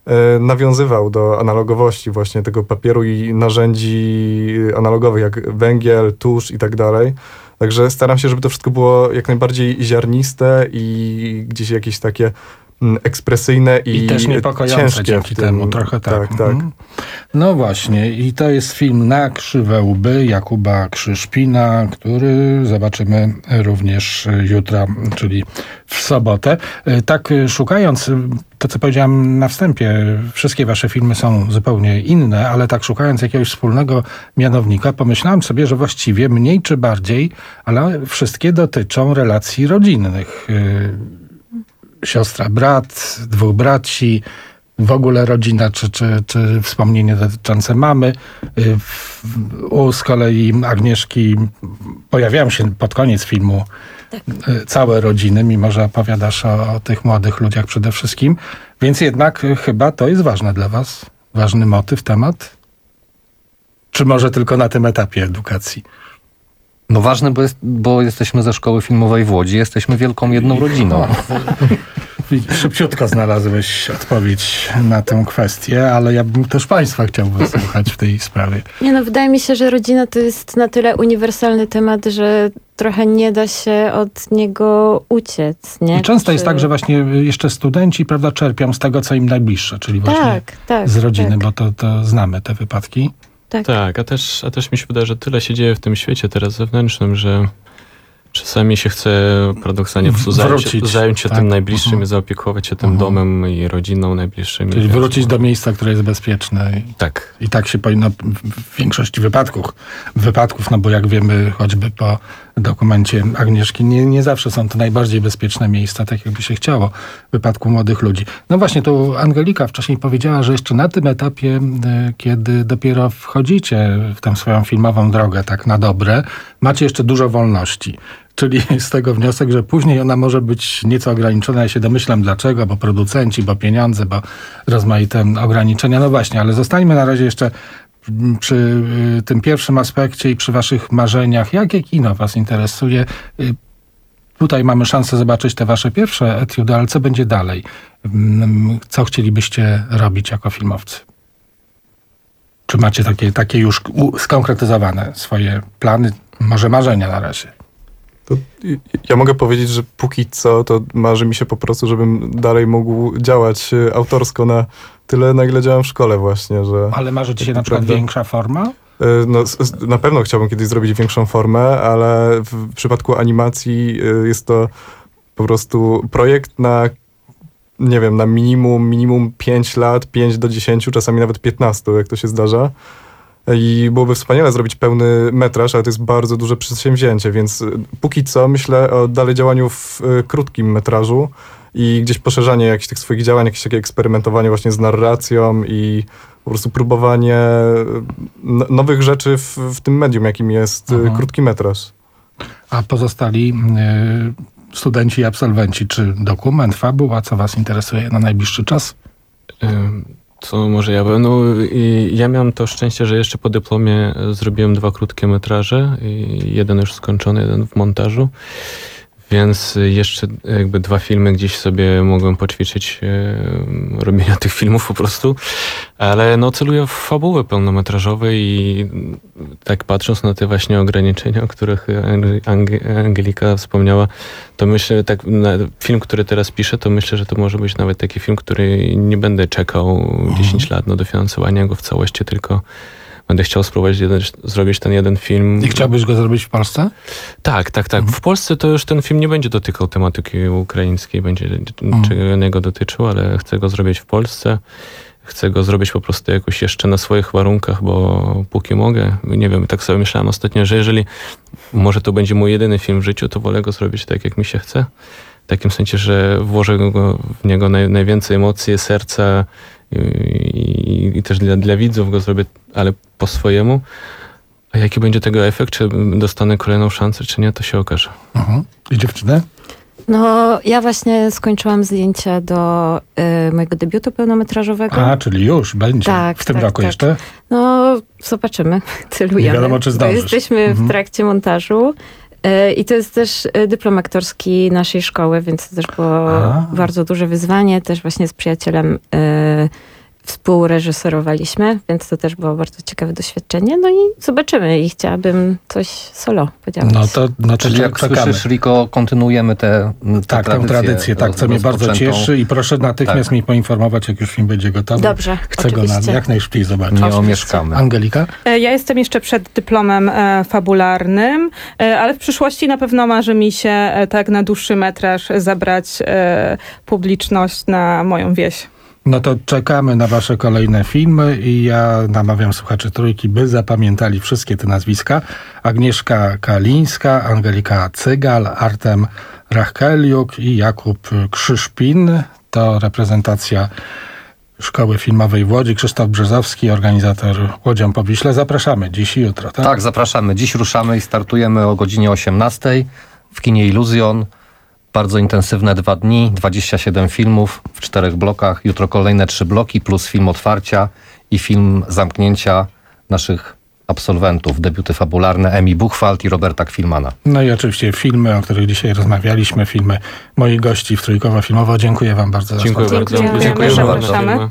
nawiązywał do analogowości właśnie tego papieru i narzędzi analogowych, jak węgiel, tusz i tak dalej. Także staram się, żeby to wszystko było jak najbardziej ziarniste i gdzieś jakieś takie ekspresyjne i też niepokojące ciężkie dzięki temu, trochę tak. Tak. No właśnie, i to jest film Na krzywe łby Jakuba Krzyszpina, który zobaczymy również jutro, czyli w sobotę. Tak szukając, to co powiedziałem na wstępie, wszystkie wasze filmy są zupełnie inne, ale tak szukając jakiegoś wspólnego mianownika, pomyślałem sobie, że właściwie mniej czy bardziej, ale wszystkie dotyczą relacji rodzinnych. Siostra, brat, dwóch braci, w ogóle rodzina, czy wspomnienie dotyczące mamy. Z kolei Agnieszki pojawiają się pod koniec filmu całe rodziny, mimo że opowiadasz o tych młodych ludziach przede wszystkim. Więc jednak chyba to jest ważne dla was? Ważny motyw, temat? Czy może tylko na tym etapie edukacji? No ważne, bo jesteśmy ze szkoły filmowej w Łodzi, jesteśmy wielką jedną rodziną. Szybciutko znalazłeś odpowiedź na tę kwestię, ale ja bym też państwa chciał wysłuchać w tej sprawie. Nie no, wydaje mi się, że rodzina to jest na tyle uniwersalny temat, że trochę nie da się od niego uciec, nie? I często jest tak, że właśnie jeszcze studenci, prawda, czerpią z tego, co im najbliższe, czyli właśnie z rodziny, bo to znamy te wypadki. Tak, a też mi się wydaje, że tyle się dzieje w tym świecie teraz zewnętrznym, że czasami się chce paradoksalnie zająć się tym najbliższym i zaopiekować się tym domem i rodziną najbliższymi. Czyli wrócić do miejsca, które jest bezpieczne. I tak się powinno w większości wypadków, no bo jak wiemy choćby po dokumencie Agnieszki, nie zawsze są to najbardziej bezpieczne miejsca, tak jakby się chciało w wypadku młodych ludzi. No właśnie, tu Angelika wcześniej powiedziała, że jeszcze na tym etapie, kiedy dopiero wchodzicie w tę swoją filmową drogę tak na dobre, macie jeszcze dużo wolności. Czyli z tego wniosek, że później ona może być nieco ograniczona. Ja się domyślam dlaczego, bo producenci, bo pieniądze, bo rozmaite ograniczenia. No właśnie, ale zostańmy na razie jeszcze przy tym pierwszym aspekcie i przy waszych marzeniach. Jakie kino was interesuje? Tutaj mamy szansę zobaczyć te wasze pierwsze etiudy, ale co będzie dalej? Co chcielibyście robić jako filmowcy? Czy macie takie już skonkretyzowane swoje plany, może marzenia na razie? To ja mogę powiedzieć, że póki co to marzy mi się po prostu, żebym dalej mógł działać autorsko na tyle, na ile działam w szkole właśnie. Że ale marzy ci się na przykład większa forma? No, na pewno chciałbym kiedyś zrobić większą formę, ale w przypadku animacji jest to po prostu projekt na, nie wiem, na minimum 5 lat, 5 do 10, czasami nawet 15, jak to się zdarza. I byłoby wspaniale zrobić pełny metraż, ale to jest bardzo duże przedsięwzięcie, więc póki co myślę o dalej działaniu w krótkim metrażu i gdzieś poszerzanie jakichś tych swoich działań, jakieś takie eksperymentowanie właśnie z narracją i po prostu próbowanie nowych rzeczy w tym medium, jakim jest krótki metraż. A pozostali studenci i absolwenci, czy dokument, fabuła, co was interesuje na najbliższy czas? Co może ja powiem? No, ja miałem to szczęście, że jeszcze po dyplomie zrobiłem 2 krótkie metraże. Jeden już skończony, jeden w montażu. Więc jeszcze jakby 2 filmy gdzieś sobie mogłem poćwiczyć robienia tych filmów po prostu. Ale no celuję w fabuły pełnometrażowe i tak patrząc na te właśnie ograniczenia, o których Angelika wspomniała, to myślę, tak na film, który teraz piszę, to myślę, że to może być nawet taki film, który nie będę czekał 10 lat na dofinansowanie go w całości, tylko będę chciał spróbować zrobić ten jeden film. I chciałbyś go zrobić w Polsce? Tak. W Polsce to już ten film nie będzie dotykał tematyki ukraińskiej, będzie czego innego dotyczył, ale chcę go zrobić w Polsce. Chcę go zrobić po prostu jakoś jeszcze na swoich warunkach, bo póki mogę, nie wiem, tak sobie myślałem ostatnio, że jeżeli może to będzie mój jedyny film w życiu, to wolę go zrobić tak, jak mi się chce. W takim sensie, że włożę w niego najwięcej emocji, serca i też dla widzów go zrobię, ale po swojemu. A jaki będzie tego efekt, czy dostanę kolejną szansę, czy nie, to się okaże. I dziewczyny? No, ja właśnie skończyłam zdjęcia do mojego debiutu pełnometrażowego. A, czyli już będzie. W tym roku jeszcze? No, zobaczymy. Celujemy. Nie wiadomo, czy zdążysz. Jesteśmy w trakcie montażu. I to jest też dyplom aktorski naszej szkoły, więc to też było bardzo duże wyzwanie. Też właśnie z przyjacielem współreżyserowaliśmy, więc to też było bardzo ciekawe doświadczenie. No i zobaczymy i chciałabym coś solo podziałać. Czyli jak słyszysz, Riko, kontynuujemy tę tradycję, co mnie bardzo cieszy i proszę natychmiast mi poinformować, jak już film będzie gotowy. Dobrze, Chcę go jak najszybciej zobaczyć. Nie omieszkamy. Angelika? Ja jestem jeszcze przed dyplomem fabularnym, ale w przyszłości na pewno marzy mi się tak na dłuższy metraż zabrać publiczność na moją wieś. No to czekamy na wasze kolejne filmy i ja namawiam słuchaczy Trójki, by zapamiętali wszystkie te nazwiska. Agnieszka Kalińska, Angelika Cygal, Artem Rachkeliuk i Jakub Krzyszpin. To reprezentacja Szkoły Filmowej w Łodzi. Krzysztof Brzezowski, organizator Łodzią po Wiśle. Zapraszamy dziś i jutro, tak? Tak, zapraszamy. Dziś ruszamy i startujemy o godzinie 18 w kinie Iluzjon. Bardzo intensywne 2 dni, 27 filmów w 4 blokach. Jutro kolejne 3 bloki plus film otwarcia i film zamknięcia naszych absolwentów. Debiuty fabularne Emi Buchwald i Roberta Kwilmana. No i oczywiście filmy, o których dzisiaj rozmawialiśmy, filmy moich gości w Trójkowo Filmowo. Dziękuję wam bardzo. Dziękuję bardzo. Dziękuję bardzo.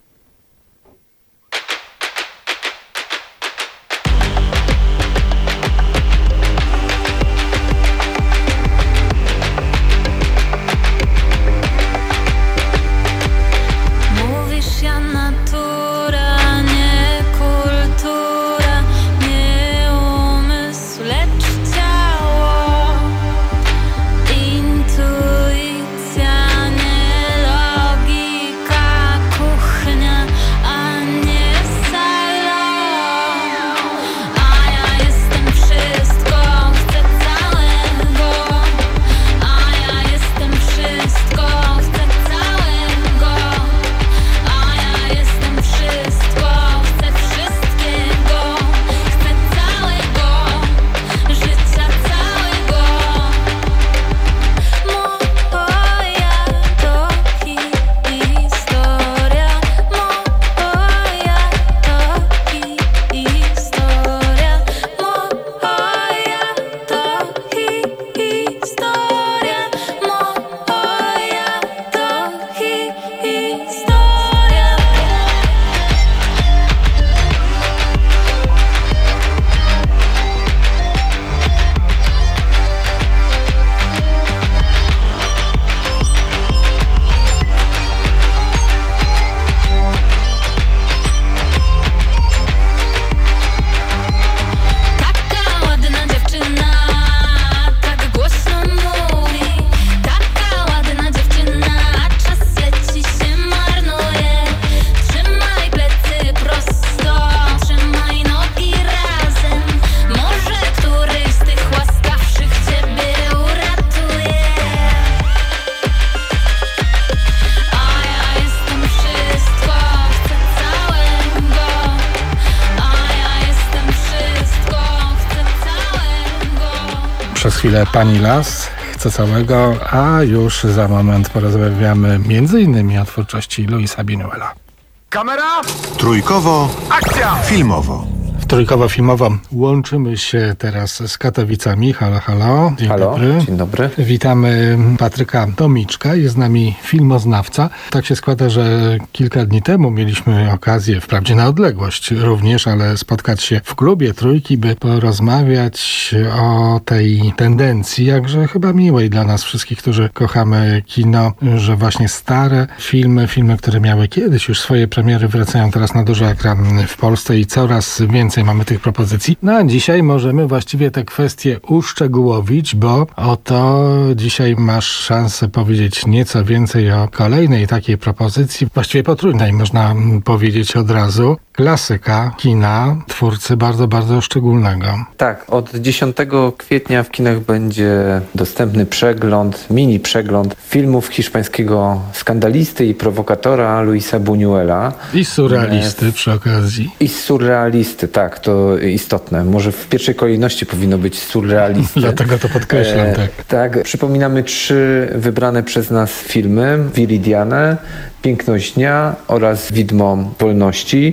Przez chwilę Pani Las, Chcę całego, a już za moment porozmawiamy m.in. o twórczości Luisa Buñuela. Kamera! Trójkowo, akcja! Filmowo. Trójkowo Filmowo łączymy się teraz z Katowicami. Halo, halo. Dzień dobry. Dzień dobry. Witamy Patryka Tomiczka, jest z nami filmoznawca. Tak się składa, że kilka dni temu mieliśmy okazję, wprawdzie na odległość również, ale spotkać się w klubie Trójki, by porozmawiać o tej tendencji, jakże chyba miłej dla nas wszystkich, którzy kochamy kino, że właśnie stare filmy, które miały kiedyś już swoje premiery, wracają teraz na duży ekran w Polsce i coraz więcej mamy tych propozycji. No a dzisiaj możemy właściwie te kwestie uszczegółowić, bo oto dzisiaj masz szansę powiedzieć nieco więcej o kolejnej takiej propozycji, właściwie potrójnej można powiedzieć od razu. Klasyka kina, twórcy bardzo, bardzo szczególnego. Tak, od 10 kwietnia w kinach będzie dostępny mini przegląd filmów hiszpańskiego skandalisty i prowokatora Luisa Buñuela. I surrealisty przy okazji. I surrealisty, tak, to istotne. Może w pierwszej kolejności powinno być surrealisty. Dlatego to podkreślam, tak. Tak, przypominamy 3 wybrane przez nas filmy. Viridiane, Piękność dnia oraz Widmo wolności.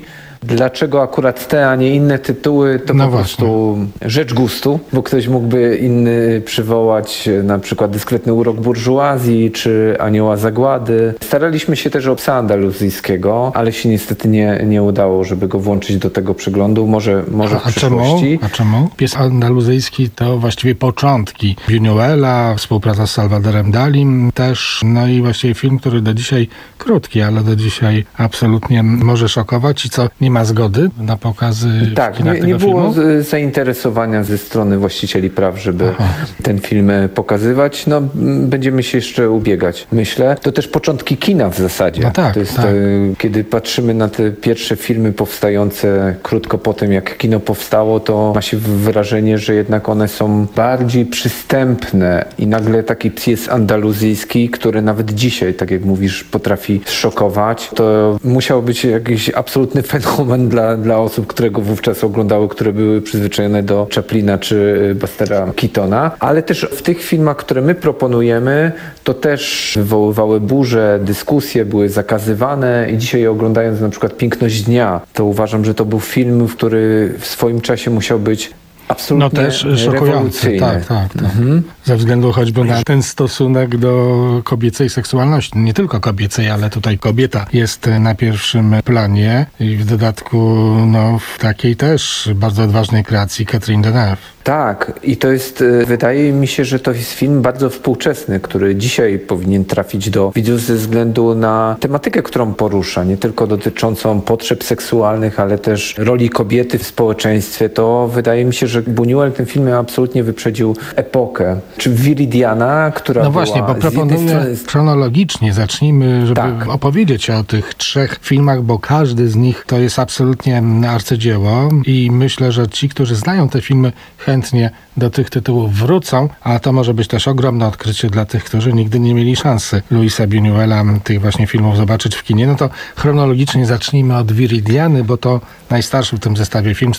Dlaczego akurat te, a nie inne tytuły, to po prostu rzecz gustu, bo ktoś mógłby inny przywołać, na przykład Dyskretny urok burżuazji, czy Anioła zagłady. Staraliśmy się też o Psa andaluzyjskiego, ale się niestety nie udało, żeby go włączyć do tego przeglądu. Może w przyszłości. A czemu? Pies andaluzyjski to właściwie początki Buñuela, współpraca z Salvadorem Dalim też, no i właściwie film, który do dzisiaj krótki, ale do dzisiaj absolutnie może szokować. I co, nie ma zgody na pokazy tak, w kinach tego nie było filmu? zainteresowania ze strony właścicieli praw, żeby ten film pokazywać. No, będziemy się jeszcze ubiegać, myślę. To też początki kina w zasadzie. No tak, to jest, tak. Kiedy patrzymy na te pierwsze filmy powstające krótko po tym, jak kino powstało, to ma się wrażenie, że jednak one są bardziej przystępne i nagle taki pies andaluzyjski, który nawet dzisiaj, tak jak mówisz, potrafi szokować, to musiał być jakiś absolutny fenomen dla osób, które go wówczas oglądały, które były przyzwyczajone do Chaplina czy Bustera Keatona, ale też w tych filmach, które my proponujemy, to też wywoływały burze, dyskusje, były zakazywane i dzisiaj oglądając na przykład Piękność dnia, to uważam, że to był film, który w swoim czasie musiał być absolutnie też szokujący, rewolucyjny. tak. Ze względu choćby na ten stosunek do kobiecej seksualności. Nie tylko kobiecej, ale tutaj kobieta jest na pierwszym planie i w dodatku w takiej też bardzo odważnej kreacji Catherine Deneuve. Tak, i to jest, wydaje mi się, że to jest film bardzo współczesny, który dzisiaj powinien trafić do widzów ze względu na tematykę, którą porusza, nie tylko dotyczącą potrzeb seksualnych, ale też roli kobiety w społeczeństwie. To wydaje mi się, że Buñuel tym filmem absolutnie wyprzedził epokę. Czy Viridiana, która była... No właśnie, bo proponuję chronologicznie. Zacznijmy, żeby opowiedzieć o tych trzech filmach, bo każdy z nich to jest absolutnie arcydzieło i myślę, że ci, którzy znają te filmy, chętnie do tych tytułów wrócą, a to może być też ogromne odkrycie dla tych, którzy nigdy nie mieli szansy Luisa Buñuela tych właśnie filmów zobaczyć w kinie. No to chronologicznie zacznijmy od Viridiany, bo to najstarszy w tym zestawie film z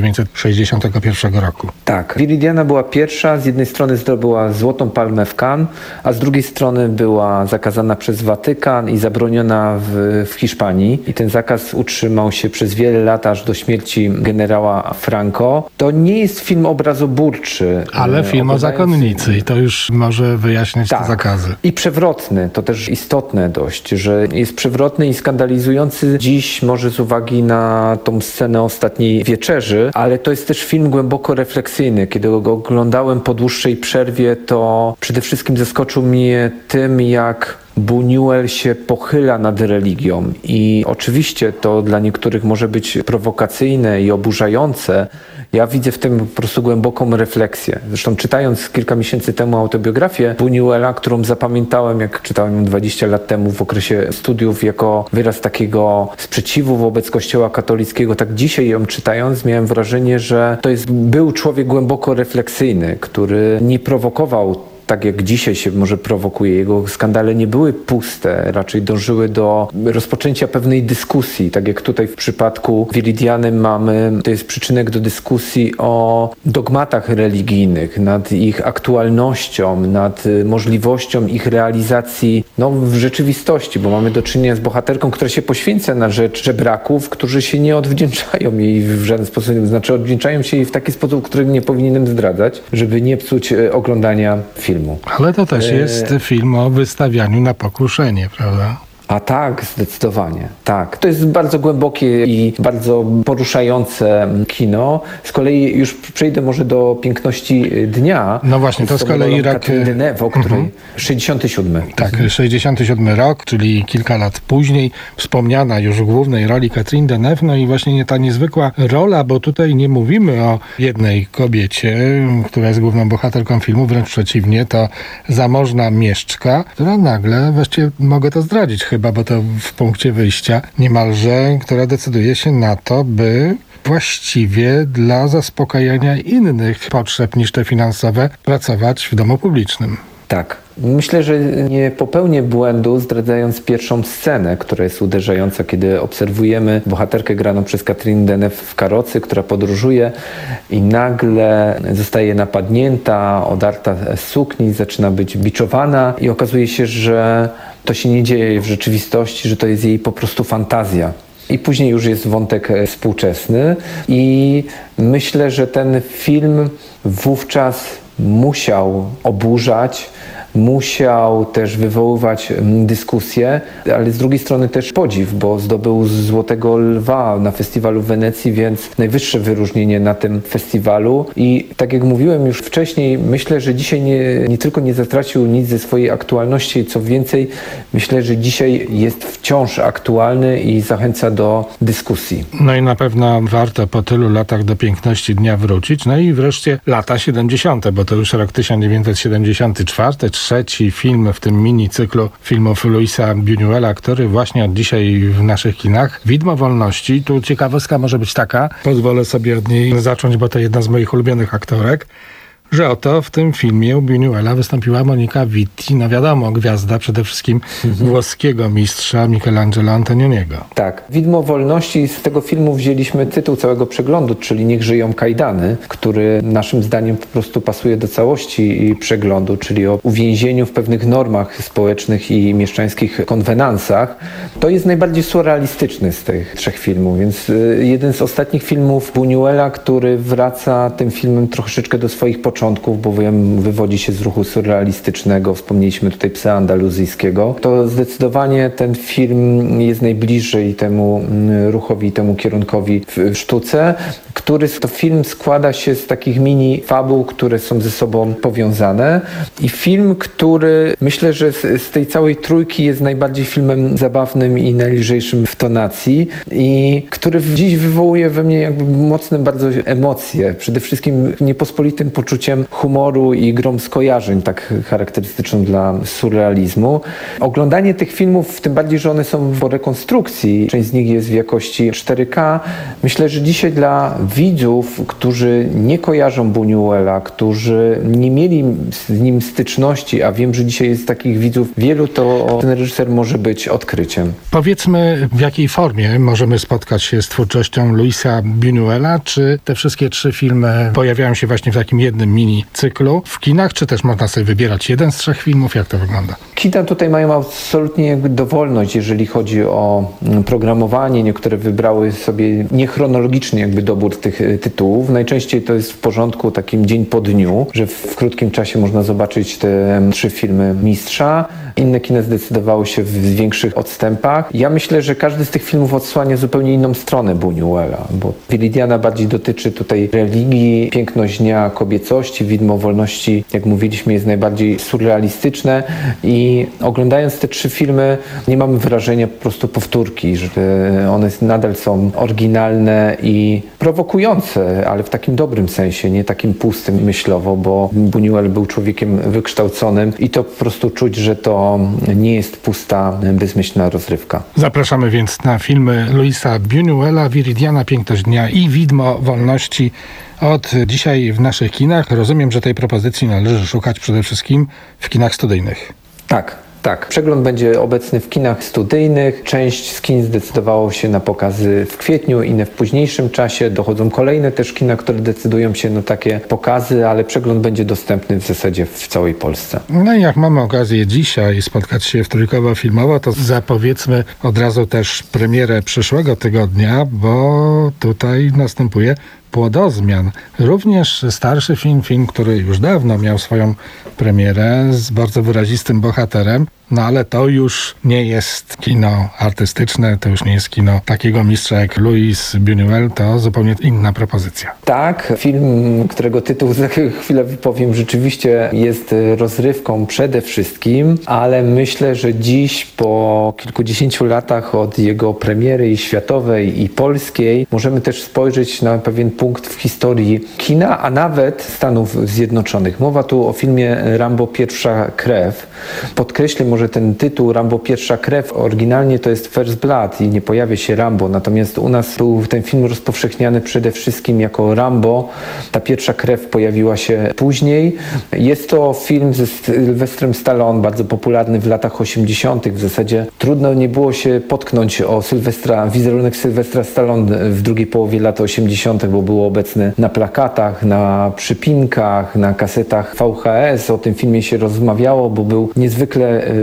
1961 roku. Tak, Viridiana była pierwsza, z jednej strony zdobyła Złotą Palmę w Cannes, a z drugiej strony była zakazana przez Watykan i zabroniona w Hiszpanii. I ten zakaz utrzymał się przez wiele lat, aż do śmierci generała Franco. To nie jest film obrazoburczy. Ale film o zakonnicy i to już może wyjaśniać te zakazy. I przewrotny, to też istotne dość, że jest przewrotny i skandalizujący dziś może z uwagi na tą scenę ostatniej wieczerzy, ale to jest też film głęboko refleksyjny. Kiedy go oglądałem po dłuższej przerwie, to przede wszystkim zaskoczył mnie tym, jak Buñuel się pochyla nad religią i oczywiście to dla niektórych może być prowokacyjne i oburzające. Ja widzę w tym po prostu głęboką refleksję. Zresztą czytając kilka miesięcy temu autobiografię Buñuela, którą zapamiętałem, jak czytałem ją 20 lat temu w okresie studiów, jako wyraz takiego sprzeciwu wobec Kościoła katolickiego, tak dzisiaj ją czytając miałem wrażenie, że to był człowiek głęboko refleksyjny, który nie prowokował tak jak dzisiaj się może prowokuje. Jego skandale nie były puste, raczej dążyły do rozpoczęcia pewnej dyskusji. Tak jak tutaj w przypadku Viridiany mamy, to jest przyczynek do dyskusji o dogmatach religijnych, nad ich aktualnością, nad możliwością ich realizacji w rzeczywistości, bo mamy do czynienia z bohaterką, która się poświęca na rzecz żebraków, którzy się nie odwdzięczają jej w żaden sposób, znaczy odwdzięczają się jej w taki sposób, który nie powinienem zdradzać, żeby nie psuć oglądania filmu. Ale to też jest film o wystawianiu na pokuszenie, prawda? A tak, zdecydowanie. Tak. To jest bardzo głębokie i bardzo poruszające kino. Z kolei już przejdę może do Piękności dnia. No właśnie, to z kolei rok... Catherine Deneuve, o której 67. Tak, 67 rok, czyli kilka lat później. Wspomniana już w głównej roli Catherine Deneuve. No i właśnie ta niezwykła rola, bo tutaj nie mówimy o jednej kobiecie, która jest główną bohaterką filmu, wręcz przeciwnie, to zamożna mieszczka, która nagle, właściwie mogę to zdradzić chyba, bo to w punkcie wyjścia niemalże, która decyduje się na to, by właściwie dla zaspokajania innych potrzeb niż te finansowe pracować w domu publicznym. Tak. Myślę, że nie popełnię błędu, zdradzając pierwszą scenę, która jest uderzająca, kiedy obserwujemy bohaterkę graną przez Catherine Deneuve w karocy, która podróżuje i nagle zostaje napadnięta, odarta z sukni, zaczyna być biczowana i okazuje się, że to się nie dzieje w rzeczywistości, że to jest jej po prostu fantazja. i później już jest wątek współczesny i myślę, że ten film wówczas musiał oburzać, musiał też wywoływać dyskusję, ale z drugiej strony też podziw, bo zdobył Złotego Lwa na festiwalu w Wenecji, więc najwyższe wyróżnienie na tym festiwalu. I tak jak mówiłem już wcześniej, myślę, że dzisiaj nie tylko nie zatracił nic ze swojej aktualności, co więcej, myślę, że dzisiaj jest wciąż aktualny i zachęca do dyskusji. No i na pewno warto po tylu latach do piękności dnia wrócić. No i wreszcie lata 70., bo to już rok 1974, trzeci film w tym mini-cyklu filmów Luisa Buñuela, który właśnie od dzisiaj w naszych kinach. Widmo wolności. Tu ciekawostka może być taka, pozwolę sobie od niej zacząć, bo to jedna z moich ulubionych aktorek, że oto w tym filmie u Buñuela wystąpiła Monica Vitti, no wiadomo, gwiazda przede wszystkim włoskiego mistrza Michelangelo Antonioniego. Tak. Widmo wolności, z tego filmu wzięliśmy tytuł całego przeglądu, czyli Niech żyją kajdany, który naszym zdaniem po prostu pasuje do całości przeglądu, czyli o uwięzieniu w pewnych normach społecznych i mieszczańskich konwenansach. To jest najbardziej surrealistyczny z tych trzech filmów, więc jeden z ostatnich filmów Buñuela, który wraca tym filmem troszeczkę do swoich początków, bowiem wywodzi się z ruchu surrealistycznego, wspomnieliśmy tutaj Psa andaluzyjskiego, to zdecydowanie ten film jest najbliżej temu ruchowi, temu kierunkowi w sztuce, który to film składa się z takich mini fabuł, które są ze sobą powiązane i film, który myślę, że z tej całej trójki jest najbardziej filmem zabawnym i najlżejszym w tonacji i który dziś wywołuje we mnie jakby mocne bardzo emocje, przede wszystkim niepospolitym poczuciem humoru i grą skojarzeń, tak charakterystyczną dla surrealizmu. Oglądanie tych filmów, tym bardziej, że one są po rekonstrukcji, część z nich jest w jakości 4K, myślę, że dzisiaj dla widzów, którzy nie kojarzą Buñuela, którzy nie mieli z nim styczności, a wiem, że dzisiaj jest takich widzów wielu, to ten reżyser może być odkryciem. Powiedzmy, w jakiej formie możemy spotkać się z twórczością Luisa Buñuela? Czy te wszystkie trzy filmy pojawiają się właśnie w takim jednym mini-cyklu w kinach, czy też można sobie wybierać jeden z trzech filmów? Jak to wygląda? Kina tutaj mają absolutnie jakby dowolność, jeżeli chodzi o programowanie. Niektóre wybrały sobie niechronologicznie jakby dobór tych tytułów. Najczęściej to jest w porządku takim dzień po dniu, że w krótkim czasie można zobaczyć te trzy filmy mistrza. Inne kina zdecydowały się w większych odstępach. Ja myślę, że każdy z tych filmów odsłania zupełnie inną stronę Buñuela, bo Viridiana bardziej dotyczy tutaj religii, piękność dnia kobiecości, widmo wolności, jak mówiliśmy, jest najbardziej surrealistyczne i oglądając te trzy filmy nie mamy wrażenia po prostu powtórki, że one nadal są oryginalne i prowokujące, ale w takim dobrym sensie, nie takim pustym myślowo, bo Buñuel był człowiekiem wykształconym i to po prostu czuć, że to nie jest pusta, bezmyślna rozrywka. Zapraszamy więc na filmy Luisa Buñuela, Viridiana, Piękność dnia i Widmo wolności od dzisiaj w naszych kinach. Rozumiem, że tej propozycji należy szukać przede wszystkim w kinach studyjnych. Tak. Przegląd będzie obecny w kinach studyjnych. Część z kin zdecydowało się na pokazy w kwietniu, inne w późniejszym czasie. Dochodzą kolejne też kina, które decydują się na takie pokazy, ale przegląd będzie dostępny w zasadzie w całej Polsce. No i jak mamy okazję dzisiaj spotkać się w Trójkowo Filmowo, to zapowiedzmy od razu też premierę przyszłego tygodnia, bo tutaj następuje Płodozmian. Również starszy film, który już dawno miał swoją premierę z bardzo wyrazistym bohaterem, no ale to już nie jest kino artystyczne, to już nie jest kino takiego mistrza jak Luis Buñuel, to zupełnie inna propozycja. Tak, film, którego tytuł za chwilę wypowiem, rzeczywiście jest rozrywką przede wszystkim, ale myślę, że dziś po kilkudziesięciu latach od jego premiery i światowej i polskiej możemy też spojrzeć na pewien punkt w historii kina, a nawet Stanów Zjednoczonych. Mowa tu o filmie Rambo Pierwsza krew. Podkreślę może ten tytuł Rambo Pierwsza krew. Oryginalnie to jest First Blood i nie pojawia się Rambo, natomiast u nas był ten film rozpowszechniany przede wszystkim jako Rambo. Ta pierwsza krew pojawiła się później. Jest to film ze Sylwestrem Stallone, bardzo popularny w latach 80. W zasadzie trudno nie było się potknąć o wizerunek Sylwestra Stallone w drugiej połowie lat 80., bo było obecny na plakatach, na przypinkach, na kasetach VHS. O tym filmie się rozmawiało, bo był niezwykle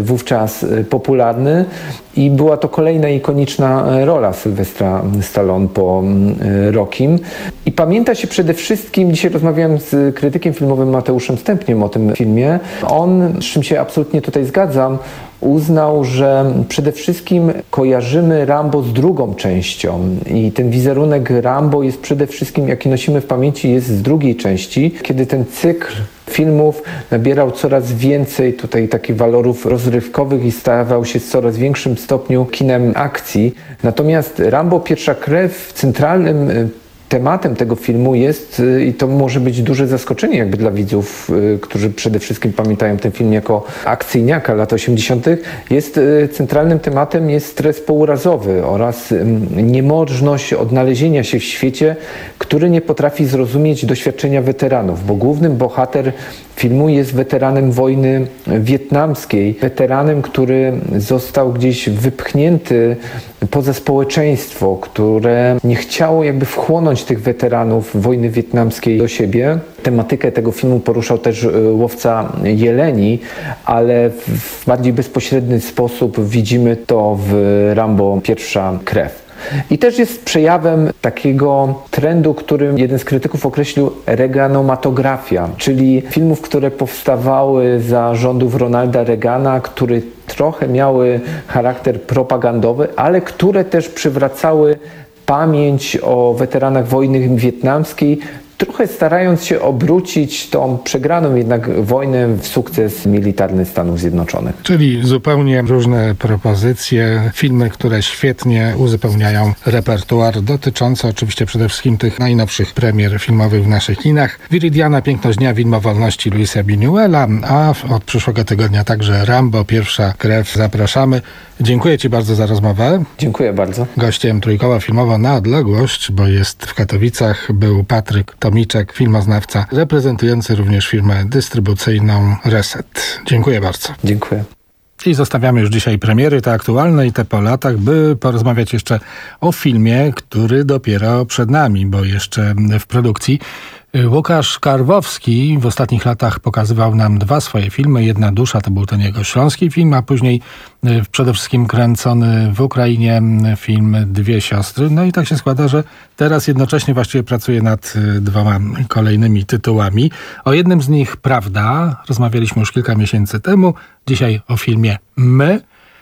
wówczas popularny i była to kolejna ikoniczna rola Sylwestra Stallone po Rockim. I pamięta się przede wszystkim, dzisiaj rozmawiałem z krytykiem filmowym Mateuszem Stępniem o tym filmie. On, z czym się absolutnie tutaj zgadzam, uznał, że przede wszystkim kojarzymy Rambo z drugą częścią i ten wizerunek Rambo jest przede wszystkim, jaki nosimy w pamięci, jest z drugiej części, kiedy ten cykl filmów nabierał coraz więcej tutaj takich walorów rozrywkowych i stawał się w coraz większym stopniu kinem akcji. Natomiast Rambo Pierwsza Krew centralnym tematem tego filmu jest, i to może być duże zaskoczenie jakby dla widzów, którzy przede wszystkim pamiętają ten film jako akcyjniaka lat 80., jest centralnym tematem jest stres pourazowy oraz niemożność odnalezienia się w świecie, który nie potrafi zrozumieć doświadczenia weteranów, bo głównym bohater filmu jest weteranem wojny wietnamskiej, weteranem, który został gdzieś wypchnięty poza społeczeństwo, które nie chciało jakby wchłonąć tych weteranów wojny wietnamskiej do siebie. Tematykę tego filmu poruszał też Łowca jeleni, ale w bardziej bezpośredni sposób widzimy to w Rambo Pierwsza Krew. I też jest przejawem takiego trendu, który jeden z krytyków określił reaganomatografia, czyli filmów, które powstawały za rządów Ronalda Reagana, które trochę miały charakter propagandowy, ale które też przywracały pamięć o weteranach wojny wietnamskiej, trochę starając się obrócić tą przegraną jednak wojnę w sukces militarny Stanów Zjednoczonych. Czyli zupełnie różne propozycje, filmy, które świetnie uzupełniają repertuar, dotyczący oczywiście przede wszystkim tych najnowszych premier filmowych w naszych kinach. Viridiana, Piękność dnia, Widmo wolności Luisa Buñuela, a od przyszłego tygodnia także Rambo Pierwsza Krew. Zapraszamy. Dziękuję Ci bardzo za rozmowę. Dziękuję bardzo. Gościem Trójkowa Filmowa na odległość, bo jest w Katowicach, był Patryk Tomiczek, filmoznawca, reprezentujący również firmę dystrybucyjną Reset. Dziękuję bardzo. Dziękuję. I zostawiamy już dzisiaj premiery, te aktualne i te po latach, by porozmawiać jeszcze o filmie, który dopiero przed nami, bo jeszcze w produkcji. Łukasz Karwowski w ostatnich latach pokazywał nam dwa swoje filmy. Jedna dusza to był ten jego śląski film, a później przede wszystkim kręcony w Ukrainie film Dwie siostry. No i tak się składa, że teraz jednocześnie właściwie pracuje nad dwoma kolejnymi tytułami. O jednym z nich Prawda rozmawialiśmy już kilka miesięcy temu. Dzisiaj o filmie My.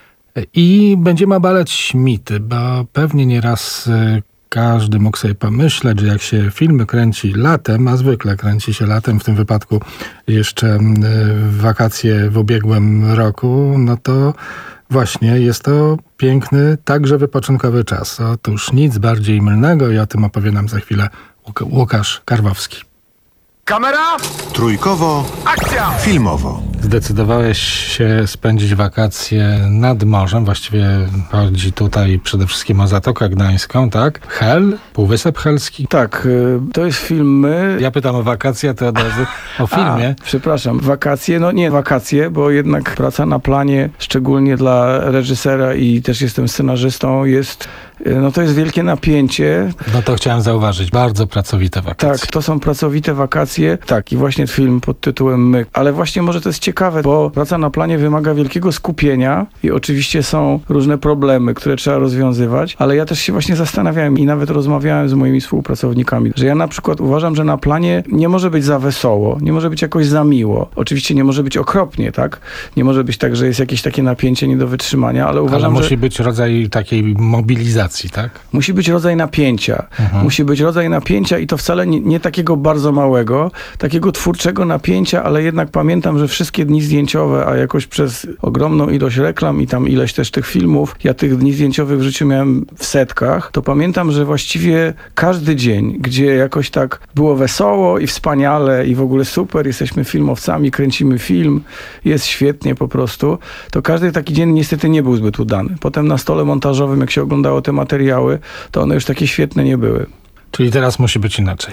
I będziemy obalać mity, bo pewnie nieraz każdy mógł sobie pomyśleć, że jak się filmy kręci latem, a zwykle kręci się latem, w tym wypadku jeszcze w wakacje w ubiegłym roku, no to właśnie jest to piękny, także wypoczynkowy czas. Otóż nic bardziej mylnego i o tym opowie nam za chwilę Łukasz Karwowski. Kamera! Trójkowo. Akcja! Filmowo. Zdecydowałeś się spędzić wakacje nad morzem. Właściwie chodzi tutaj przede wszystkim o Zatokę Gdańską, tak? Hel? Półwysep Helski? Tak, to jest film My. Ja pytam o wakacje, to od razu o filmie. Przepraszam, wakacje? No nie wakacje, bo jednak praca na planie, szczególnie dla reżysera i też jestem scenarzystą, jest... No to jest wielkie napięcie. No to chciałem zauważyć, bardzo pracowite wakacje. Tak, to są pracowite wakacje. Tak, i właśnie film pod tytułem My. Ale właśnie może to jest ciekawe, bo praca na planie wymaga wielkiego skupienia i oczywiście są różne problemy, które trzeba rozwiązywać, ale ja też się właśnie zastanawiałem i nawet rozmawiałem z moimi współpracownikami, że ja na przykład uważam, że na planie nie może być za wesoło, nie może być jakoś za miło. Oczywiście nie może być okropnie, tak? Nie może być tak, że jest jakieś takie napięcie nie do wytrzymania, ale uważam, że... musi być rodzaj takiej mobilizacji. Tak? Musi być rodzaj napięcia. Musi być rodzaj napięcia i to wcale nie takiego bardzo małego, takiego twórczego napięcia, ale jednak pamiętam, że wszystkie dni zdjęciowe, a jakoś przez ogromną ilość reklam i tam ileś też tych filmów, ja tych dni zdjęciowych w życiu miałem w setkach, to pamiętam, że właściwie każdy dzień, gdzie jakoś tak było wesoło i wspaniale i w ogóle super, jesteśmy filmowcami, kręcimy film, jest świetnie po prostu, to każdy taki dzień niestety nie był zbyt udany. Potem na stole montażowym, jak się oglądało te materiały, to one już takie świetne nie były. Czyli teraz musi być inaczej.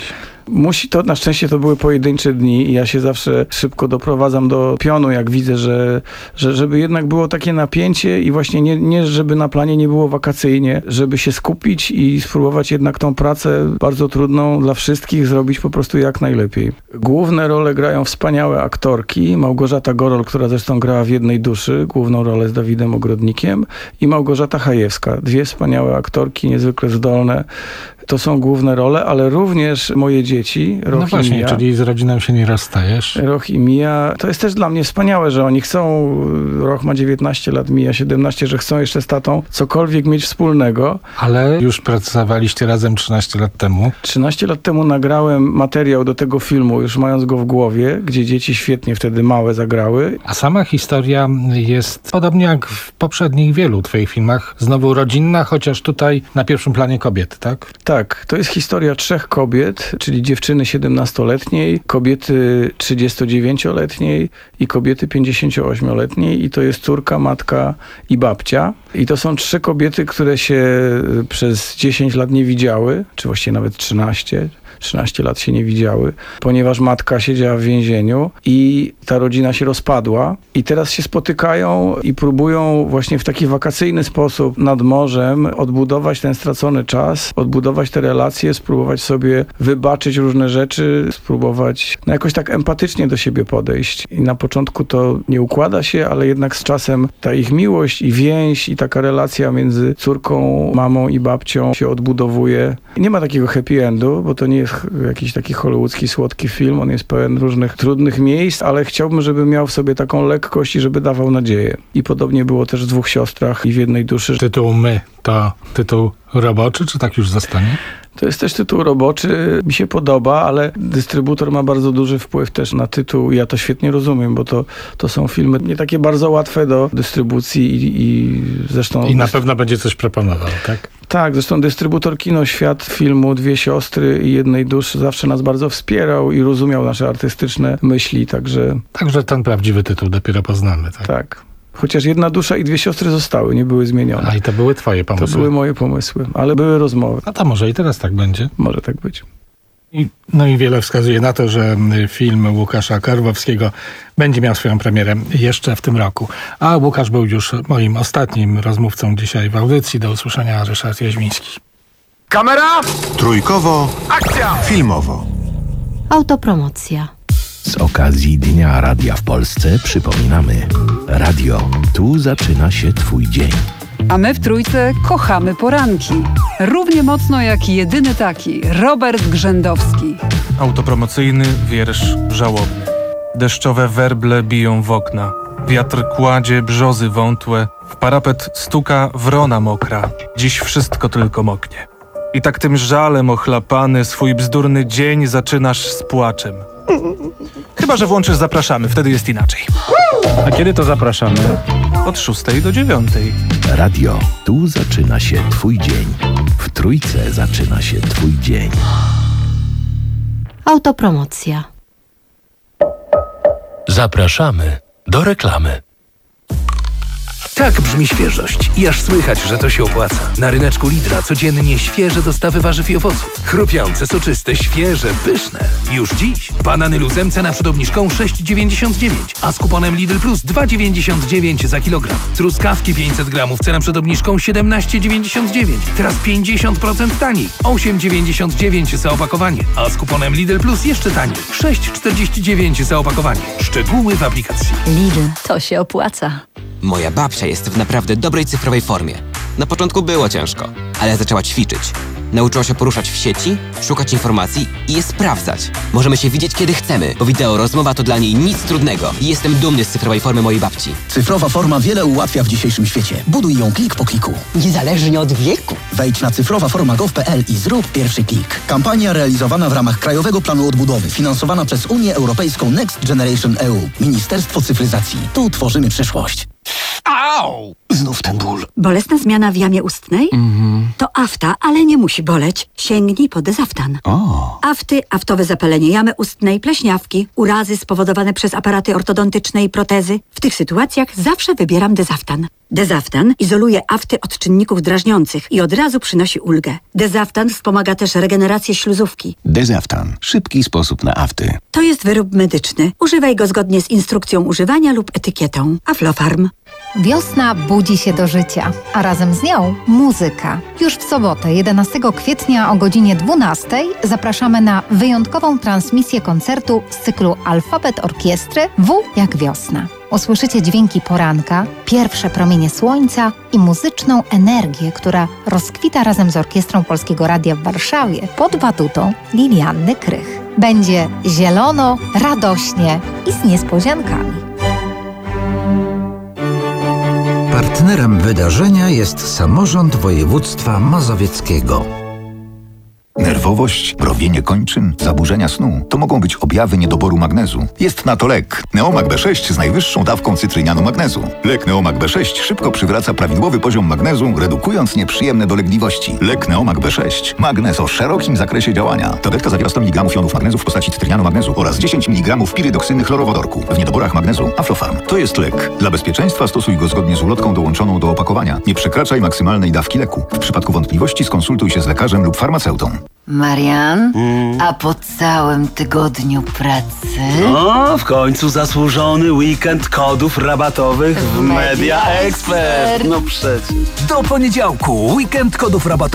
Musi to, na szczęście to były pojedyncze dni i ja się zawsze szybko doprowadzam do pionu, jak widzę, że żeby jednak było takie napięcie i właśnie nie żeby na planie nie było wakacyjnie, żeby się skupić i spróbować jednak tą pracę bardzo trudną dla wszystkich zrobić po prostu jak najlepiej. Główne role grają wspaniałe aktorki, Małgorzata Gorol, która zresztą grała w Jednej duszy, główną rolę z Dawidem Ogrodnikiem, i Małgorzata Hajewska. Dwie wspaniałe aktorki, niezwykle zdolne. To są główne role, ale również moje dzieci, Roch No właśnie, i Mia. czyli z rodziną się nie rozstajesz. Roch i Mia. To jest też dla mnie wspaniałe, że oni chcą, Roch ma 19 lat, Mia 17, że chcą jeszcze z tatą cokolwiek mieć wspólnego. Ale już pracowaliście razem 13 lat temu. 13 lat temu nagrałem materiał do tego filmu, już mając go w głowie, gdzie dzieci świetnie wtedy małe zagrały. A sama historia jest podobnie jak w poprzednich wielu twoich filmach, znowu rodzinna, chociaż tutaj na pierwszym planie kobiety, tak? Tak, to jest historia 3 kobiet, czyli dziewczyny 17-letniej, kobiety 39-letniej i kobiety 58-letniej, i to jest córka, matka i babcia. I to są 3 kobiety, które się przez 10 lat nie widziały, czy właściwie nawet 13 lat się nie widziały, ponieważ matka siedziała w więzieniu i ta rodzina się rozpadła i teraz się spotykają i próbują właśnie w taki wakacyjny sposób nad morzem odbudować ten stracony czas, odbudować te relacje, spróbować sobie wybaczyć różne rzeczy, spróbować jakoś tak empatycznie do siebie podejść. I na początku to nie układa się, ale jednak z czasem ta ich miłość i więź i taka relacja między córką, mamą i babcią się odbudowuje. Nie ma takiego happy endu, bo to nie jest jakiś taki hollywoodzki, słodki film. On jest pełen różnych trudnych miejsc, ale chciałbym, żeby miał w sobie taką lekkość i żeby dawał nadzieję. I podobnie było też w 2 siostrach i w Jednej duszy. Tytuł My to tytuł roboczy, czy tak już zostanie? To jest też tytuł roboczy, mi się podoba, ale dystrybutor ma bardzo duży wpływ też na tytuł. Ja to świetnie rozumiem, bo to są filmy nie takie bardzo łatwe do dystrybucji i zresztą... I na pewno będzie coś proponował, tak? Tak, zresztą dystrybutor Kino Świat filmu 2 siostry i Jednej duszy zawsze nas bardzo wspierał i rozumiał nasze artystyczne myśli, także... Także ten prawdziwy tytuł dopiero poznamy, tak? Tak. Chociaż Jedna dusza i 2 siostry zostały, nie były zmienione. A i to były twoje pomysły? To były moje pomysły, ale były rozmowy. A to może i teraz tak będzie? Może tak być. No i wiele wskazuje na to, że film Łukasza Karwowskiego będzie miał swoją premierę jeszcze w tym roku. A Łukasz był już moim ostatnim rozmówcą dzisiaj w audycji. Do usłyszenia, Ryszard Jaźmiński. Kamera! Trójkowo. Akcja! Filmowo. Autopromocja. Z okazji Dnia Radia w Polsce przypominamy: radio, tu zaczyna się twój dzień. A my w Trójce kochamy poranki. Równie mocno jak jedyny taki, Robert Grzędowski. Autopromocyjny wiersz żałobny. Deszczowe werble biją w okna. Wiatr kładzie brzozy wątłe. W parapet stuka wrona mokra. Dziś wszystko tylko moknie. I tak tym żalem ochlapany swój bzdurny dzień zaczynasz z płaczem. Chyba że włączysz Zapraszamy, wtedy jest inaczej. A kiedy to zapraszamy? Od 6 do 9. Radio, tu zaczyna się twój dzień. W Trójce zaczyna się twój dzień. Autopromocja. Zapraszamy do reklamy. Tak brzmi świeżość. I aż słychać, że to się opłaca. Na ryneczku Lidla codziennie świeże dostawy warzyw i owoców. Chrupiące, soczyste, świeże, pyszne. Już dziś. Banany Luzem cena przed obniżką 6,99, a z kuponem Lidl Plus 2,99 za kilogram. Truskawki 500 gramów cena przed obniżką 17,99. Teraz 50% taniej. 8,99 za opakowanie, a z kuponem Lidl Plus jeszcze taniej. 6,49 za opakowanie. Szczegóły w aplikacji. Lidl, to się opłaca. Moja babcia jest w naprawdę dobrej cyfrowej formie. Na początku było ciężko, ale zaczęła ćwiczyć. Nauczyła się poruszać w sieci, szukać informacji i je sprawdzać. Możemy się widzieć kiedy chcemy, bo wideo rozmowa to dla niej nic trudnego. I jestem dumny z cyfrowej formy mojej babci. Cyfrowa forma wiele ułatwia w dzisiejszym świecie. Buduj ją klik po kliku. Niezależnie od wieku. Wejdź na cyfrowaforma.gov.pl i zrób pierwszy klik. Kampania realizowana w ramach Krajowego Planu Odbudowy, finansowana przez Unię Europejską Next Generation EU. Ministerstwo Cyfryzacji. Tu tworzymy przyszłość. Au! Znów ten ból. Bolesna zmiana w jamie ustnej? To afta, ale nie musi boleć. Sięgnij po Dezaftan. Afty, aftowe zapalenie jamy ustnej, pleśniawki, urazy spowodowane przez aparaty ortodontyczne i protezy. W tych sytuacjach zawsze wybieram Dezaftan. Dezaftan izoluje afty od czynników drażniących i od razu przynosi ulgę. Dezaftan wspomaga też regenerację śluzówki. Dezaftan. Szybki sposób na afty. To jest wyrób medyczny. Używaj go zgodnie z instrukcją używania lub etykietą. Aflofarm. Wiosna budzi się do życia, a razem z nią muzyka. Już w sobotę, 11 kwietnia o godzinie 12 zapraszamy na wyjątkową transmisję koncertu z cyklu Alfabet Orkiestry W jak wiosna. Usłyszycie dźwięki poranka, pierwsze promienie słońca i muzyczną energię, która rozkwita razem z Orkiestrą Polskiego Radia w Warszawie pod batutą Lilianny Krych. Będzie zielono, radośnie i z niespodziankami. Partnerem wydarzenia jest samorząd województwa mazowieckiego. Nerwowość, mrowienie kończyn, zaburzenia snu to mogą być objawy niedoboru magnezu. Jest na to lek. Neomag B6 z najwyższą dawką cytrynianu magnezu. Lek Neomag B6 szybko przywraca prawidłowy poziom magnezu, redukując nieprzyjemne dolegliwości. Lek Neomag B6. Magnez o szerokim zakresie działania. Tabletka zawiera 100 mg jonów magnezu w postaci cytrynianu magnezu oraz 10 mg pirydoksyny chlorowodorku. W niedoborach magnezu Aflofarm. To jest lek. Dla bezpieczeństwa stosuj go zgodnie z ulotką dołączoną do opakowania. Nie przekraczaj maksymalnej dawki leku. W przypadku wątpliwości skonsultuj się z lekarzem lub farmaceutą. Marian, a po całym tygodniu pracy? No, w końcu zasłużony weekend kodów rabatowych w Media Expert. No przecież. Do poniedziałku weekend kodów rabatowych